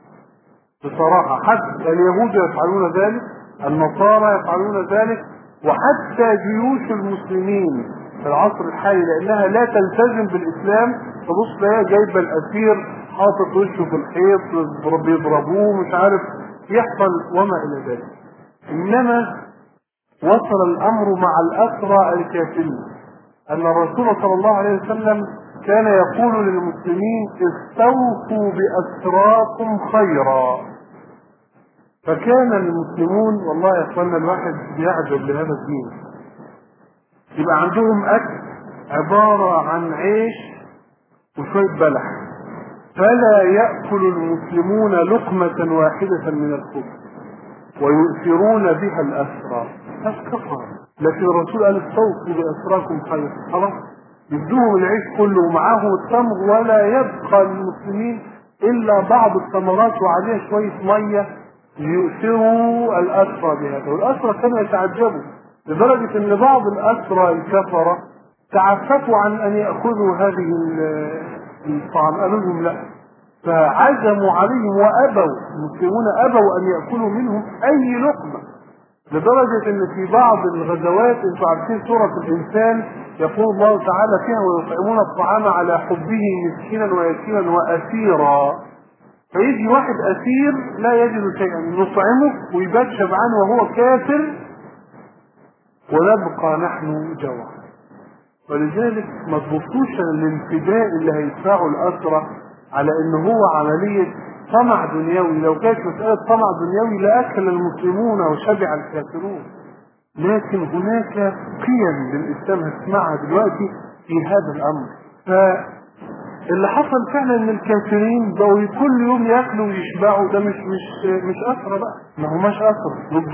بصراحة. حتى اليهود يفعلون ذلك، النصارى يفعلون ذلك، وحتى جيوش المسلمين في العصر الحالي لأنها لا تلتزم بالإسلام. تبص لها جايبة الأسير حاطط وشه في الحيط، بيضربوه، مش عارف يحصل وما إلى ذلك. إنما وصل الأمر مع الأسرى الكافرين أن الرسول صلى الله عليه وسلم كان يقول للمسلمين استوفوا بأسراكم خيرا. فكان المسلمون، والله يا اخوانا الواحد بيعجب لهذا الدين، يبقى عندهم أكل عبارة عن عيش وشوية بلح، فلا يأكل المسلمون لقمة واحدة من الخبز ويؤثرون بها الأسرى، كفر. لكن الرسول قال استوفوا بأسراكم خير، خلاص يدوهم العيش كله ومعاهم التمر، ولا يبقى للمسلمين إلا بعض الثمرات وعليها شوية مية ليؤثروا الأسرى بهذا. والأسرى كانوا يتعجبوا لدرجة أن بعض الأسرى الكفرة تعففوا عن أن يأخذوا هذه الطعام، قالوا لهم لا، فعزموا عليهم وأبوا، المسلمون أبوا أن يأكلوا منهم أي لقمة، لدرجة أن في بعض الغزوات، أنتم عارفين سورة الإنسان يقول الله تعالى فيها ويطعمون الطعام على حبه مسكينا ويتيما وأسيرا. فيجي واحد أسير لا يجد شيئا نطعمه ويبات شبعان وهو كافر ونبقى نحن جوعا. ولذلك ما تبصوش الانفداء اللي هيدفعه الأسرى على إن هو عملية طمع دنيوي. لو كانت مسألة طمع دنيوي لأكل المسلمون وشبع الكافرون، لكن هناك قيم للإسلام هتسمعها دلوقتي في هذا الأمر. فاللي حصل فعلا إن الكافرين بقوا كل يوم ياكلوا ويشبعوا. ده مش أسرى بقى، ما هماش أسرى، دول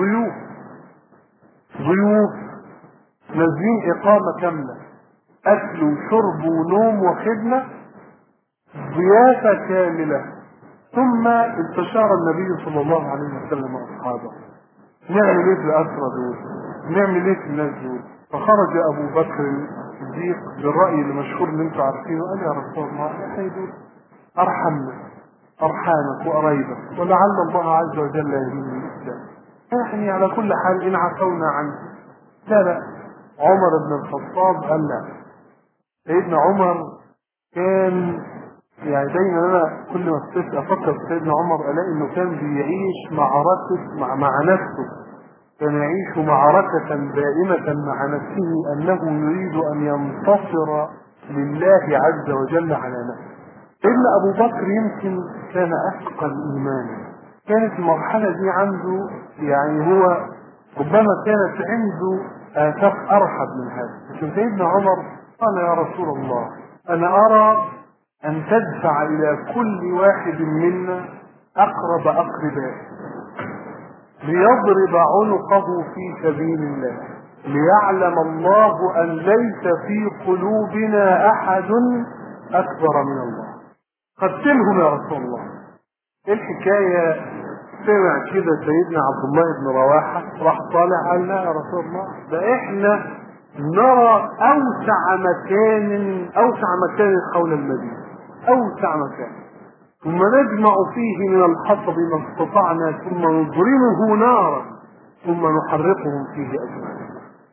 ضيوف نازلين إقامة كاملة، أكل وشرب ونوم وخدمة، ضيافة كاملة. ثم استشار النبي صلى الله عليه وسلم أصحابه نعمل ايه في الأسرى دول، نعمل ايه في الناس دول. فخرج أبو بكر الصديق بالرأي المشهور اللي انتم عارفينه، قال يا رسول الله يا دول أرحمنا، أرحامك وقرايبك، ولعل الله عز وجل يهديهم الإسلام. يعني على كل حال إن عفونا عنه. لا عمر بن الخطاب قال لا. سيدنا عمر كان يعني دايما انا كل ما افكر في سيدنا عمر الاقي انه كان بيعيش معركة مع نفسه، كان يعيش معركة دائمة مع نفسه انه يريد ان ينتصر لله عز وجل على نفسه. سيدنا ابو بكر يمكن كان اثقل ايمانا، كانت المرحلة دي عنده يعني هو ربما كانت عنده آفاق ارحب من هذا. لكن سيدنا عمر قال يا رسول الله انا ارى أن تدفع إلى كل واحد منا أقرب أقربائه ليضرب عنقه في سبيل الله، ليعلم الله أن ليس في قلوبنا أحد أكبر من الله. قتلهم يا رسول الله. إيه الحكاية؟ سمع كده سيدنا عبد الله بن رواحة راح طالع قال لا يا رسول الله ده إحنا نرى أوسع مكان حول المدينة، أوسع مكان، ثم نجمع فيه من الحطب ما استطعنا، ثم نضرمه نارا، ثم نحرقهم فيه أجمعين.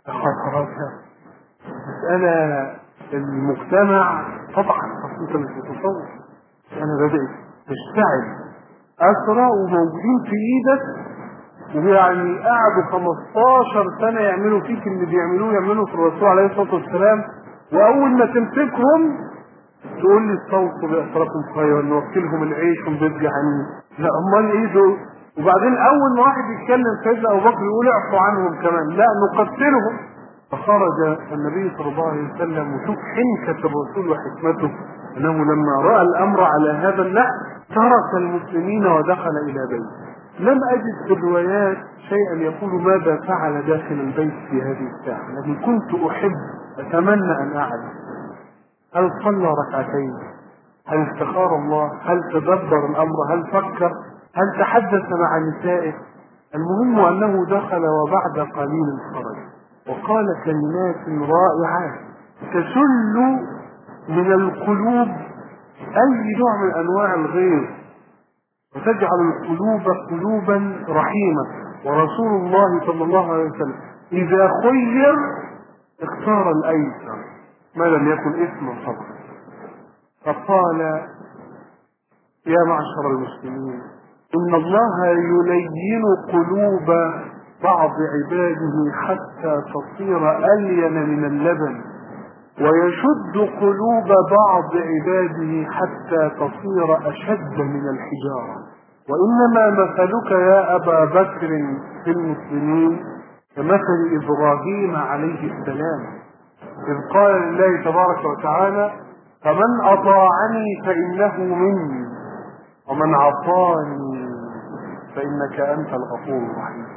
مسألة المجتمع طبعا أنت مش متصور، أنا بدأت تشتعل أسرى وموجودين في إيدك، ويعني قعدوا 15 سنة يعملوا فيك اللي يعملوا في الرسول عليه الصلاة والسلام، وأول ما تمسكهم تقول لي استوصوا بأسركم خيرا نوكلهم العيش ونبدأ عني. لا امال ايه دول؟ وبعدين اول ما واحد يتكلم سيدنا ابو بكر يقول اعفوا عنهم كمان، لا نقتلهم. فخرج النبي صلى الله عليه وسلم، وشوف حنكة الرسول وحكمته انه لما راى الامر على هذا النحو ترك المسلمين ودخل الى بيته. لم اجد في الروايات شيئا يقول ماذا فعل داخل البيت في هذه الساعه، لكن كنت اتمنى ان اعلم هل صلى ركعتين، هل استخار الله، هل تدبر الامر، هل فكر، هل تحدث مع نسائه. المهم انه دخل وبعد قليل خرج وقال كلمات رائعات تسل من القلوب اي نوع من انواع الغيظ وتجعل القلوب قلوبا رحيمه. ورسول الله صلى الله عليه وسلم اذا خير اختار الايسر ما لم يكن اثما فقط. فقال يا معشر المسلمين ان الله يلين قلوب بعض عباده حتى تصير الين من اللبن، ويشد قلوب بعض عباده حتى تصير اشد من الحجاره. وانما مثلك يا ابا بكر في المسلمين كمثل ابراهيم عليه السلام إذ قال لله تبارك وتعالى فمن أطاعني فإنه مني ومن عصاني فإنك أنت الغفور الرحيم.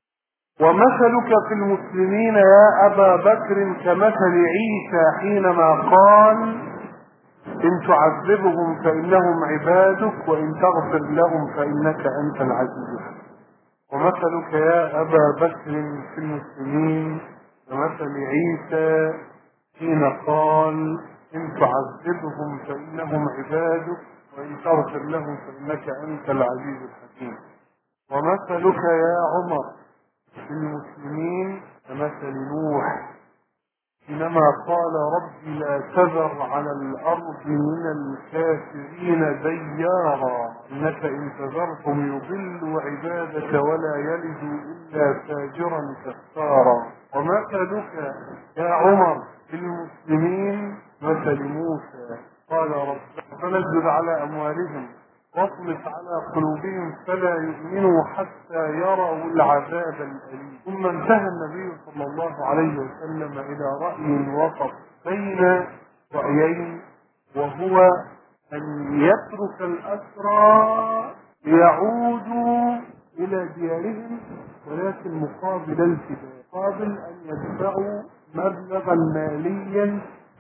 ومثلك في المسلمين يا أبا بكر كمثل عيسى حينما قال إن تعذبهم فإنهم عبادك وإن تغفر لهم فإنك أنت العزيز الحكيم. ومثلك يا أبا بكر في المسلمين كمثل عيسى حين قال إن تعذبهم فإنهم عبادك وإن تغفر لهم فإنك أنت العزيز الحكيم. ومثلك يا عمر في المسلمين كمثل نوح حينما قال رب لا تذر على الأرض من الكافرين ديارا إنك إن تذرهم يضلوا عبادك ولا يلدوا إلا فاجرا كفارا. ومثلك يا عمر بالمسلمين مثل موسى قال رب فنزل على أموالهم واطمس على قلوبهم فلا يؤمنوا حتى يروا العذاب الأليم. ثم انتهى النبي صلى الله عليه وسلم إلى رأي وسط بين رأيين، وهو أن يترك الأسرى ليعودوا إلى ديارهم، ولكن مقابل الفداء، مقابل أن يدفعوا مبلغا ماليا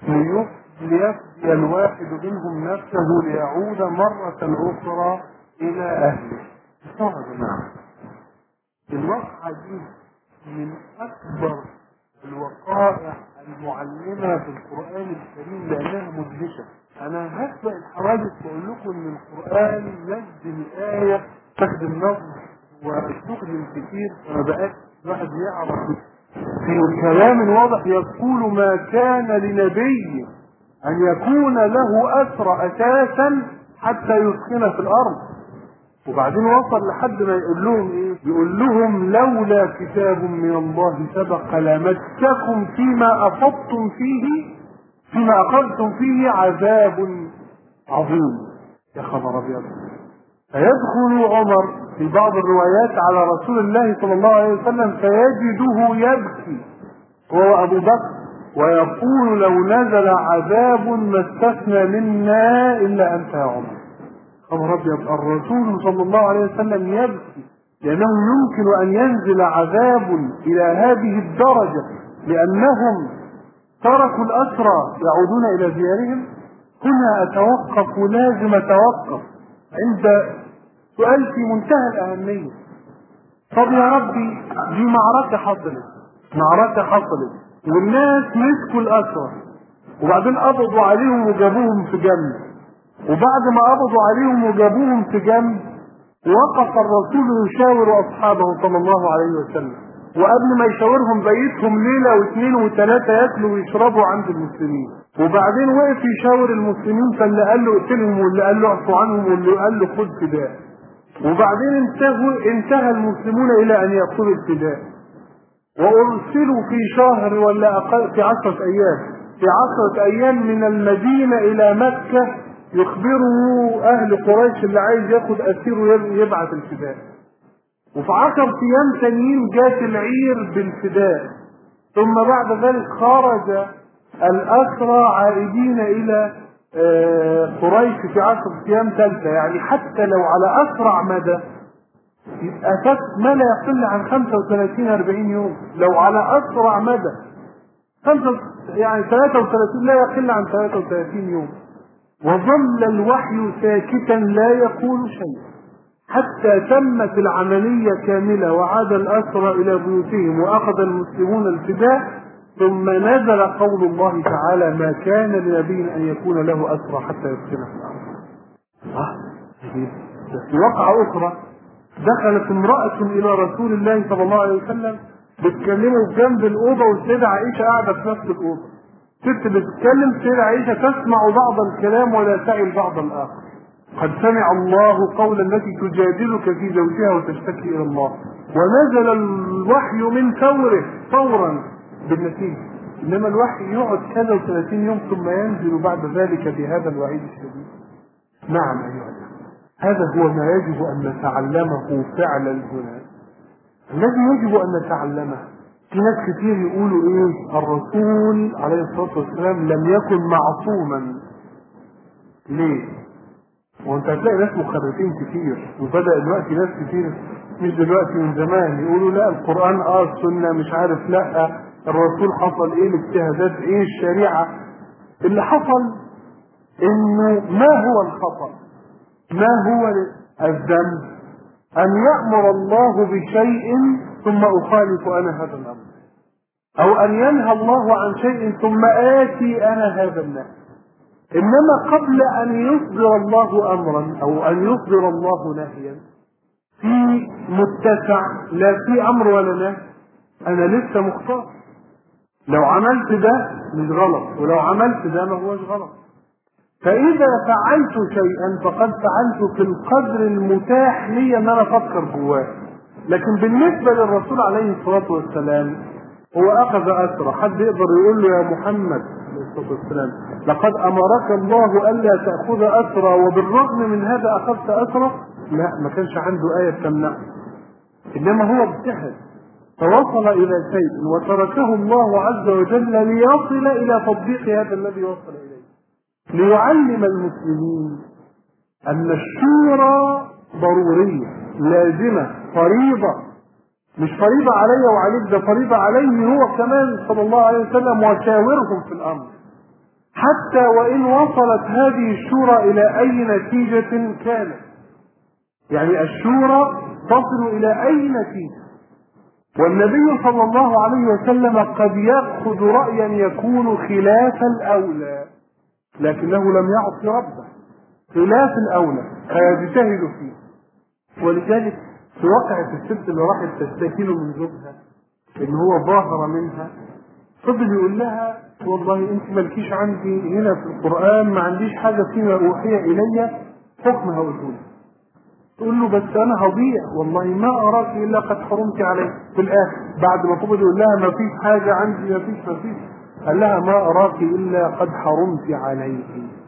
ليفدي الواحد منهم نفسه ليعود مرة أخرى إلى أهله. يا جماعة الواقعة دي من أكبر الوقائع المعلمة في القرآن الكريم لأنها مدهشة. أنا هسبق الحوادث وأقول لكم إن القرآن نزل آية تخدم نظم وتخدم كتير، فما بقاش الواحد يعرف في كلام واضح يقول ما كان لنبي أن يكون له أسرى أساسا حتى يسكن في الأرض. وبعدين وصل لحد ما يقول لهم إيه؟ يقول لهم لولا كتاب من الله سبق لمسكم فيما أفضتم فيه فيما أخذتم فيه عذاب عظيم. يا خبر أبيض. فيدخل عمر في بعض الروايات على رسول الله صلى الله عليه وسلم فيجده يبكي هو أبو بكر ويقول لو نزل عذاب ما استثنى منا إلا أنت يا عمر. خبر أبيض. الرسول صلى الله عليه وسلم يبكي لأنه يمكن أن ينزل عذاب إلى هذه الدرجة لأنهم تركوا الأسرى يعودون إلى ديارهم. هنا أتوقف ولازم أتوقف عند سؤال في منتهى الأهمية. طب يا ربي دي معركة حصلت والناس مسكوا الأسرى وبعدين قبضوا عليهم وجابوهم في جنب، وبعد ما قبضوا عليهم وجابوهم في جنب وقف الرسول يشاور أصحابه صلى الله عليه وسلم، وقبل ما يشاورهم بيتهم ليلة واثنين وثلاثة ياكلوا ويشربوا عند المسلمين، وبعدين وقف يشاور المسلمين فاللي قال له اقتلهم واللي قال له اعفوا عنهم واللي قال له خذ فداء، وبعدين انتهى المسلمون إلى أن يأخذوا الفداء وأرسلوا في شهر ولا أقل في 10 أيام من المدينة إلى مكة يخبروا أهل قريش اللي عايز ياخد أسير ويبعث الفداء. وفي 10 أيام تانيين جات العير بالفداء، ثم بعد ذلك خرج الأسرى عائدين إلى قريش في 10 أيام ثالثة. يعني حتى لو على أسرع مدى يبقى فات ما لا يقل عن 35-40 يوم. لو على أسرع مدى 33 لا يقل عن 33 يوم. وظل الوحي ساكتا لا يقول شيء حتى تمت العملية كاملة وعاد الأسرى إلى بيوتهم وأخذ المسلمون الفداء، ثم نزل قول الله تعالى ما كان لنبي أن يكون له أسرى حتى يسكن في الأرض. في وقعة أخرى دخلت امرأة إلى رسول الله صلى الله عليه وسلم بتكلمه جنب الأوضة والسيدة عائشة قاعدة في نفس الأوضة. ست بتتكلم السيدة عائشة تسمع بعض الكلام ولا تعي البعض الآخر. قد سمع الله قول التي تجادلك في زوجها وتشتكي إلى الله، ونزل الوحي من فورا بالنتيجة. إنما الوحي يقعد كذا 30 يوم ثم ينزل بعد ذلك بهذا الوعيد الشديد. نعم أيها الأخوة، هذا هو ما يجب أن نتعلمه فعلا هنا، الذي يجب أن نتعلمه. في ناس كتير يقولوا إيه الرسول عليه الصلاة والسلام لم يكن معصوما. ليه؟ وانت هتلاقي ناس مخرفين كتير، وبدأ دلوقتي ناس كتير مش دلوقتي من زمان يقولوا لا القرآن السنة مش عارف، لا الرسول حصل ايه الاجتهادات ايه الشريعة. اللي حصل انه ما هو الخطأ ما هو الذنب ان يأمر الله بشيء ثم اخالف انا هذا الامر، او ان ينهى الله عن شيء ثم آتي انا هذا النهي. انما قبل ان يصدر الله امرا او ان يصدر الله نهيا في متسع لا في امر ولا نهي، انا لسه مختار. لو عملت ده مش غلط، ولو عملت ده ما هوش غلط. فإذا فعلت شيئا فقد فعلت في القدر المتاح لي أن أنا أفكر جواه. لكن بالنسبة للرسول عليه الصلاة والسلام هو أخذ أسرى، حد يقدر يقول له يا محمد عليه الصلاة والسلام لقد أمرك الله ألا تأخذ أسرى وبالرغم من هذا أخذت أسرى؟ لا، ما كانش عنده آية تمنعه، إنما هو اجتهد فوصل إلى شيء وتركه الله عز وجل ليصل إلى تطبيق هذا الذي وصل إليه، ليعلم المسلمين أن الشورى ضرورية لازمة فريضة، مش فريضة علي وعليك، ده فريضة عليه هو كمان صلى الله عليه وسلم، وشاورهم في الأمر حتى وإن وصلت هذه الشورى إلى أي نتيجة كانت. يعني الشورى تصل إلى أي نتيجة، والنبي صلى الله عليه وسلم قد يأخذ رأيا يكون خلاف الأولى لكنه لم يعص ربه، خلاف الأولى فيجتهد فيه. ولذلك في واقعة الست اللي راحت تستكين من زوجها ان هو ظاهر منها، فضل يقول لها والله انت مالكيش عندي هنا في القرآن، ما عنديش حاجة فيما اوحي الي حكمها هقوله. تقول له بس انا هضيع، والله ما اراك الا قد حرمت عليه. في الاخر بعد ما فضل يقول لها ما فيش حاجة عندي، ما فيش، قال لها ما اراك الا قد حرمت عليه.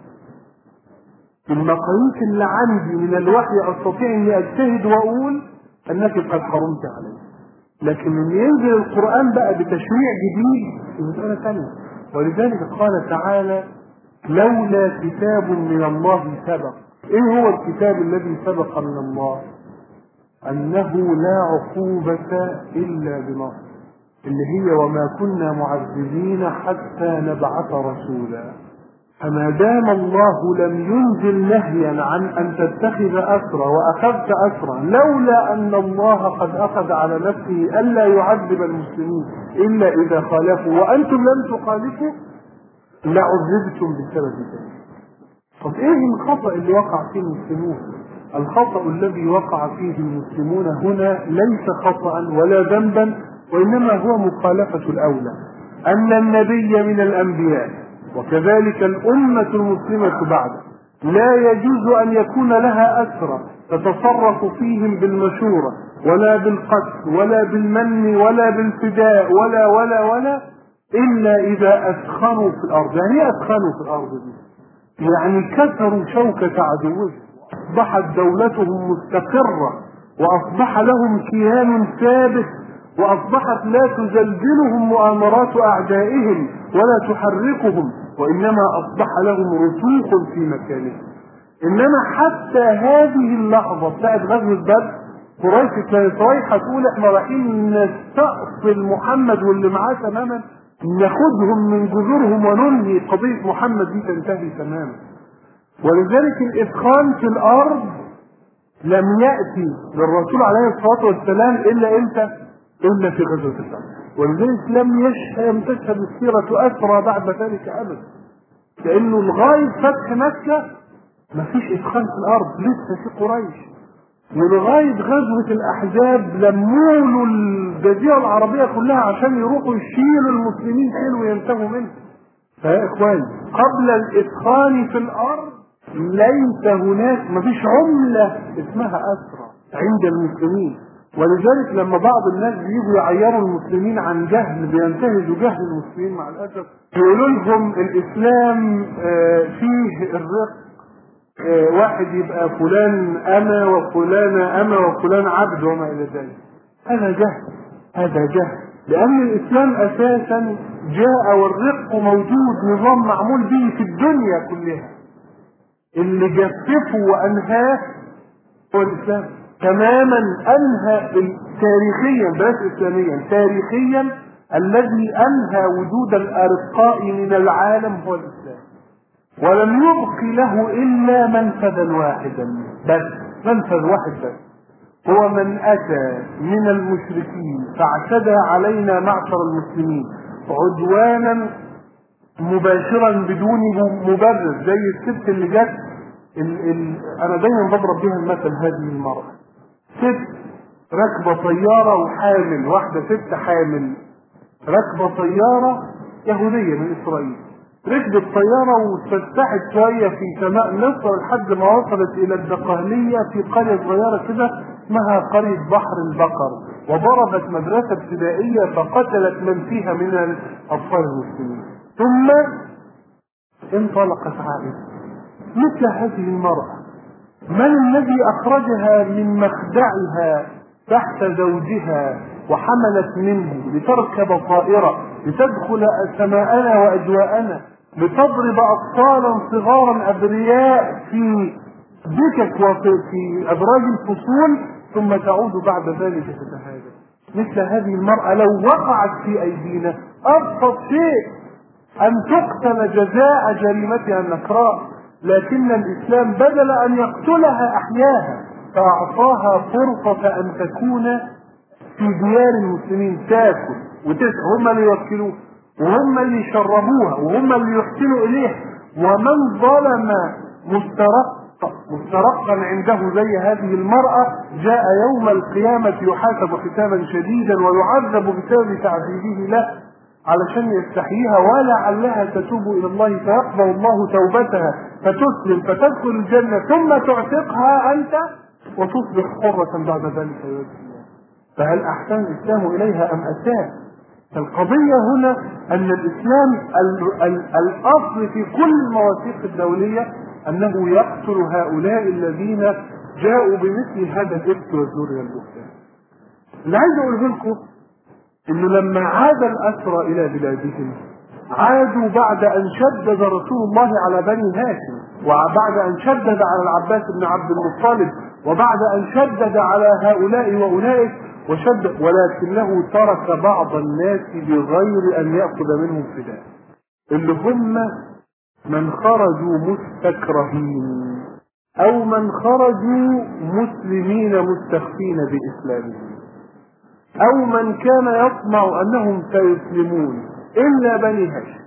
المقاييس اللي عندي من الوحي استطيع اني اجتهد واقول انك قد حرمت عليه، لكن من ينزل القرآن بقى بتشريع جديد في مسألة ثانية. ولذلك قال تعالى لولا كتاب من الله سبق. ايه هو الكتاب الذي سبق من الله؟ انه لا عقوبة الا بنصر، اللي هي وما كنا معذبين حتى نبعث رسولا. فما دام الله لم ينزل نهيا عن ان تتخذ اسرى واخذت اسرى، لولا ان الله قد اخذ على نفسه الا يعذب المسلمين الا اذا خالفوا وانتم لم تخالفوا لعذبتم بسبب ذلك. طب ايه الخطأ اللي وقع فيه المسلمون؟ الخطأ الذي وقع فيه المسلمون هنا ليس خطأ ولا ذنبا، وانما هو مخالفة الاولى. ان النبي من الانبياء وكذلك الامة المسلمة بعده لا يجوز ان يكون لها اسرى تتصرف فيهم بالمشورة ولا بالقتل ولا بالمن ولا بالفداء ولا الا اذا اسخنوا في الارض. يعني ايه اسخنوا في الارض دي؟ يعني كسروا شوكة عدوهم، اصبحت دولتهم مستقرة واصبح لهم كيان ثابت، واصبحت لا تزلزلهم مؤامرات اعدائهم ولا تحركهم، وانما اصبح لهم رسوخ في مكانهم. انما حتى هذه اللحظة بتاعت غزوة بدر قريش كانت رايحة تقول احنا رايحين نستأصل محمد واللي معاه تماما، ناخدهم من جذورهم وننهي قضية محمد دي تنتهي تماما. ولذلك الإدخال في الأرض لم يأتي للرسول عليه الصلاة والسلام إلا إمتى؟ إلا في غزوة بدر. ولذلك لم تشهد السيرة أسرى بعد ذلك أبدا، لأنه لغاية فتح مكة ما فيش إدخال في الأرض، لسه في قريش، ولغاية غزوة الأحزاب لمولوا الجزيرة العربية كلها عشان يروحوا يشيلوا المسلمين وينتهوا منه. فيا إخواني قبل الإدخال في الأرض ليس هناك، مفيش عملة اسمها أسرى عند المسلمين. ولذلك لما بعض الناس بيجوا يعيروا المسلمين عن جهل بينتهزوا جهل المسلمين مع الأسف، يقولوا لهم الإسلام فيه الرق، واحد يبقى فلان أنا وفلانة أما وفلان عبد وما إلى ذلك. هذا جهل، هذا جهل، لأن الإسلام أساسا جاء والرق موجود، نظام معمول به في الدنيا كلها، اللي جففه وأنهاه هو الإسلام تماما. أنهى تاريخيا بس إسلاميا، تاريخيا الذي أنهى وجود الأرقاء من العالم هو الإسلام، ولم يبق له إلا منفذا واحدا بس، منفذ واحد بس، هو من أتى من المشركين فاعتدى علينا معشر المسلمين عدوانا مباشرا بدون مبرر، زي الست اللي جت أنا دايما بضرب بها المثل، هذه المرأة ست راكبة طيارة وحامل، واحدة ست حامل راكبة طيارة يهودية من إسرائيل، ركبت طيارة واتفتحت شوية في سماء مصر لحد ما وصلت إلى الدقهلية في قرية صغيرة كده اسمها قرية بحر البقر، وضربت مدرسة ابتدائية فقتلت من فيها من الأطفال المسلمين. ثم انطلقت عائشة. مثل هذه المرأة من الذي أخرجها من مخدعها تحت زوجها وحملت منه لتركب طائرة لتدخل سماءنا وأجواءنا لتضرب أطفالا صغارا أبرياء في دكك وفي أبراج الفصول ثم تعود بعد ذلك تتهاجم؟ مثل هذه المرأة لو وقعت في أيدينا أبسط شيء أن تقتل جزاء جريمتها النكراء، لكن الإسلام بدل أن يقتلها أحياها فأعطاها فرصة أن تكون في ديار المسلمين تاكل وتسعى، هم اللي يوكلوها وهم اللي يشربوها وهم اللي يحسنوا إليها. ومن ظلم مسترقا عنده زي هذه المرأة جاء يوم القيامة يحاسب حسابا شديدا ويعذب بسبب تعذيبه له علشان يستحييها ولعلها تتوب الى الله فيقبل الله توبتها فتسلم فتدخل الجنه ثم تعتقها انت وتصبح حرة بعد ذلك يوم القيامة. فهل احسن الاسلام اليها ام اساء؟ القضية هنا ان الاسلام الاصل في كل المواثيق الدولية انه يقتل هؤلاء الذين جاءوا بمثل هذا الافك والزور والبهتان. اللي عايز اقوله لكم انه لما عاد الاسرى الى بلادهم عادوا بعد ان شدد رسول الله على بني هاشم، وبعد ان شدد على العباس بن عبد المطلب، وبعد ان شدد على هؤلاء واولئك وشدد، ولكنه ترك بعض الناس بغير ان ياخذ منهم فداء، اللي هم من خرجوا مستكرهين او من خرجوا مسلمين مستخفين باسلامهم، او من كان يطمع انهم سيسلمون الا بني هاشم،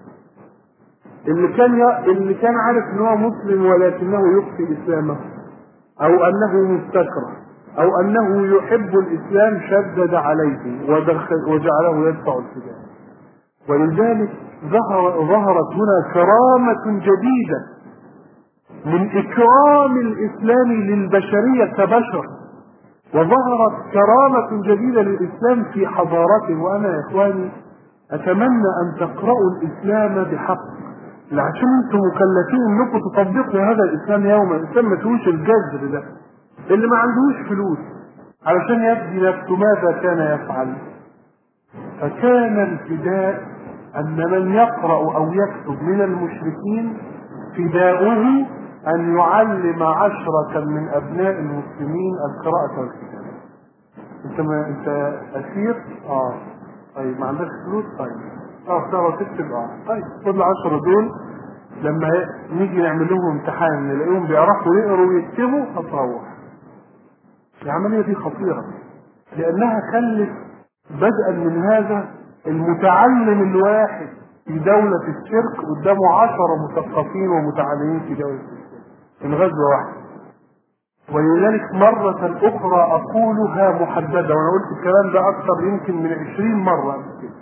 اللي كان عارف ان هو مسلم ولكنه يخفي اسلامه، او انه مستكره، او انه يحب الاسلام شدد عليه وجعله يدفع الفداء. ولذلك ظهرت هنا كرامة جديدة من اكرام الاسلام للبشرية كبشر، وظهرت كرامة جديدة للإسلام في حضارته. وأنا يا إخواني أتمنى أن تقرأوا الإسلام بحق، عشان أنتم مكلفين أنكم تطبقوا هذا الإسلام يوما. الإسلام ما فيهوش الجذر ده، اللي ما عندهوش فلوس علشان يفدي نفسه ماذا كان يفعل؟ فكان الفداء أن من يقرأ أو يكتب من المشركين فداؤه أن يعلم 10 من أبناء المسلمين القراءة والكتابة. أنت أسير؟ طيب ما عندكش فلوس؟ طيب تقرأ تكتب؟ طيب كل 10 دول لما نيجي نعمل لهم امتحان نلاقيهم بيعرفوا يقروا ويكتبوا هتروح. العملية دي خطيرة لأنها خلت بدءا من هذا المتعلم الواحد في دولة الشرك قدامه 10 مثقفين ومتعلمين في دولة الشرك من غزوة واحدة. ولذلك مرة أخرى أقولها محددة، وأنا قلت الكلام ده أكثر يمكن من 20 مرة.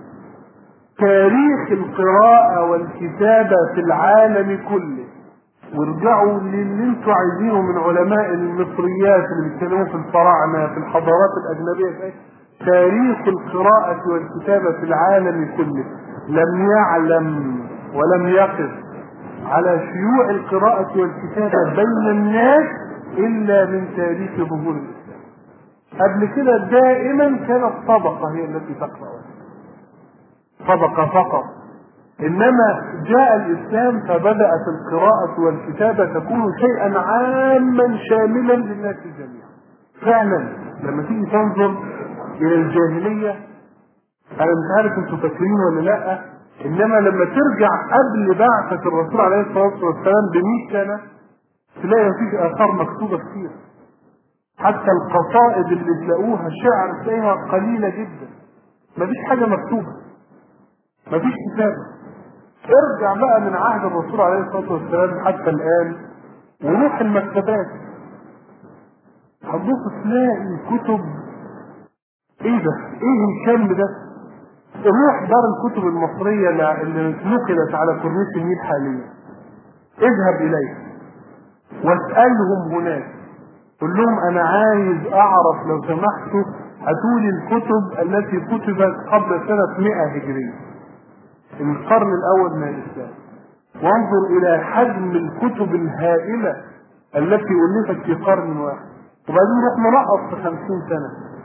تاريخ القراءة والكتابة في العالم كله، وارجعوا للي انتوا عايزينه من علماء المصريات اللي بيتكلموا في الفراعنة في الحضارات الأجنبية، تاريخ القراءة والكتابة في العالم كله لم يعلم ولم يقف على شيوع القراءة والكتابة بين الناس إلا من تاريخ ظهور الإسلام. قبل كده دائما كانت طبقة هي التي تقرأ، طبقة فقط، إنما جاء الإسلام فبدأت القراءة والكتابة تكون شيئا عاما شاملا للناس جميعا. فعلا لما تيجي تنظر إلى الجاهلية، أنا مش عارف أنتوا فاكرين ولا لأ، إنما لما ترجع قبل بعثة الرسول عليه الصلاة والسلام ب100 سنة تلاقي مفيش آثار مكتوبة كتير، حتى القصائد اللي تلاقوها شعر تلاقيها قليلة جدا، مفيش حاجة مكتوبة، مفيش كتابة. ارجع بقى من عهد الرسول عليه الصلاة والسلام حتى الآن وروح المكتبات هتبص تلاقي كتب. ايه ده؟ ايه الكم ده؟ روح دار الكتب المصرية اللي نقلت على كورنيش النيل حاليا، اذهب إليه واسألهم هناك، قل لهم أنا عايز أعرف لو سمحتوا هاتولي الكتب التي كتبت قبل سنة 100 هجرية، القرن الأول من الإسلام، وانظر إلى حجم الكتب الهائلة التي ألفت في قرن واحد، وبعدين نروح ننقص في 50 سنة.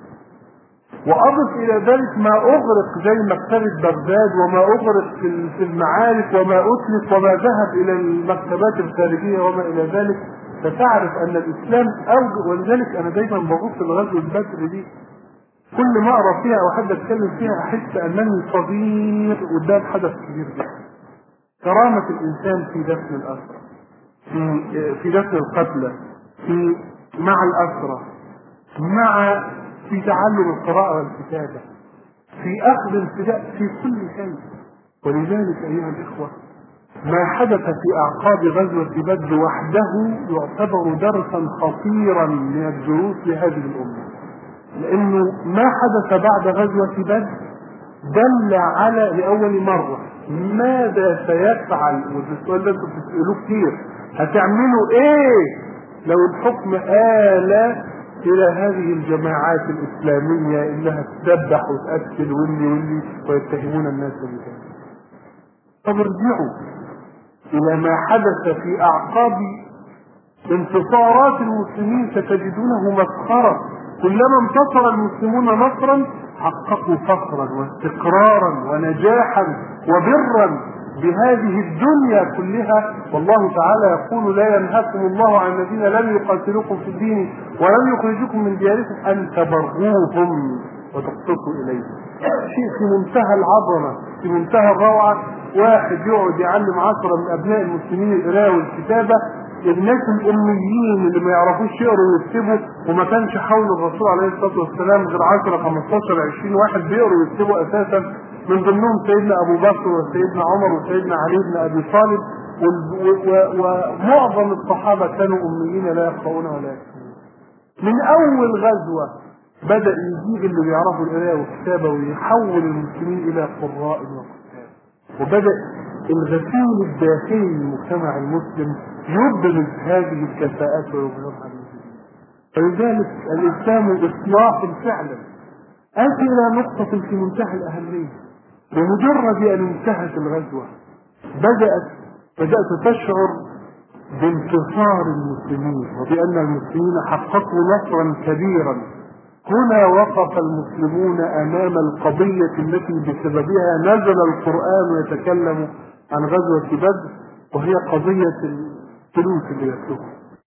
وأضف إلى ذلك ما أغرق زي مكتبة بغداد، وما أغرق في المعارك، وما أتلف، وما ذهب إلى المكتبات الخارجية وما إلى ذلك، فتعرف أن الإسلام أوجه. ولذلك أنا دايما ببص لغزوة بدر دي، كل ما أقرأ فيها أو حد أتكلم فيها أحس أنني صغير قدام حدث كبير جدا. كرامة الإنسان في دفن الأسرى، في دفن القتلى، مع الأسرى، مع في تعلم القراءة والكتابة، في أخذ الفداء في كل شيء. ولذلك أيها الإخوة ما حدث في أعقاب غزوة بدر وحده يعتبر درسا خطيرا من الدروس لهذه الأمة، لأنه ما حدث بعد غزوة بدر دل على لأول مرة ماذا سيفعل، والسؤال ده انتم بتسألوه كتير، هتعملوا ايه لو الحكم آل إلى هذه الجماعات الإسلامية إنها تذبح وتقتل واللي ويتهمون الناس بذلك. طب ارجعوا إلى ما حدث في أعقاب انتصارات المسلمين ستجدونه مسخرة. كلما انتصر المسلمون نصرا حققوا فخرا واستقرارا ونجاحا وبرا بهذه الدنيا كلها. والله تعالى يقول لا ينهاكم الله عن الذين لم يقاتلوكم في الدين ولم يخرجوكم من دياركم أن تبروهم وتقسطوا إليهم. شيء في منتهى العظمة، في منتهى الروعة. واحد يقعد يعلم 10 من أبناء المسلمين القراءة والكتابة، الناس الأميين اللي ما يعرفوش يقروا ويكتبوا، وما كانش حول الرسول عليه الصلاة والسلام غير 10 15 20 واحد بيقروا ويكتبوا أساسا، من ضمنهم سيدنا أبو بكر وسيدنا عمر وسيدنا علي بن أبي طالب، ومعظم الصحابة كانوا أميين لا يقرؤون ولا يكتبون. من أول غزوة بدأ يجيب اللي بيعرفوا القراءة والكتابة ويحول المسلمين إلى قراء وكتاب، وبدأ الغسيل الداخلي للمجتمع المسلم يبرز هذه الكفاءات ويظهرها للمسلمين. فلذلك الإسلام إصلاح فعلا. آتي إلى نقطة في منتهى الأهمية. بمجرد أن انتهت الغزوة بدأت تشعر بانتصار المسلمين وبأن المسلمين حققوا نصرا كبيرا. هنا وقف المسلمون أمام القضية التي بسببها نزل القرآن يتكلم عن غزوة بدر، وهي قضية الفلوس اللي يأكلوها.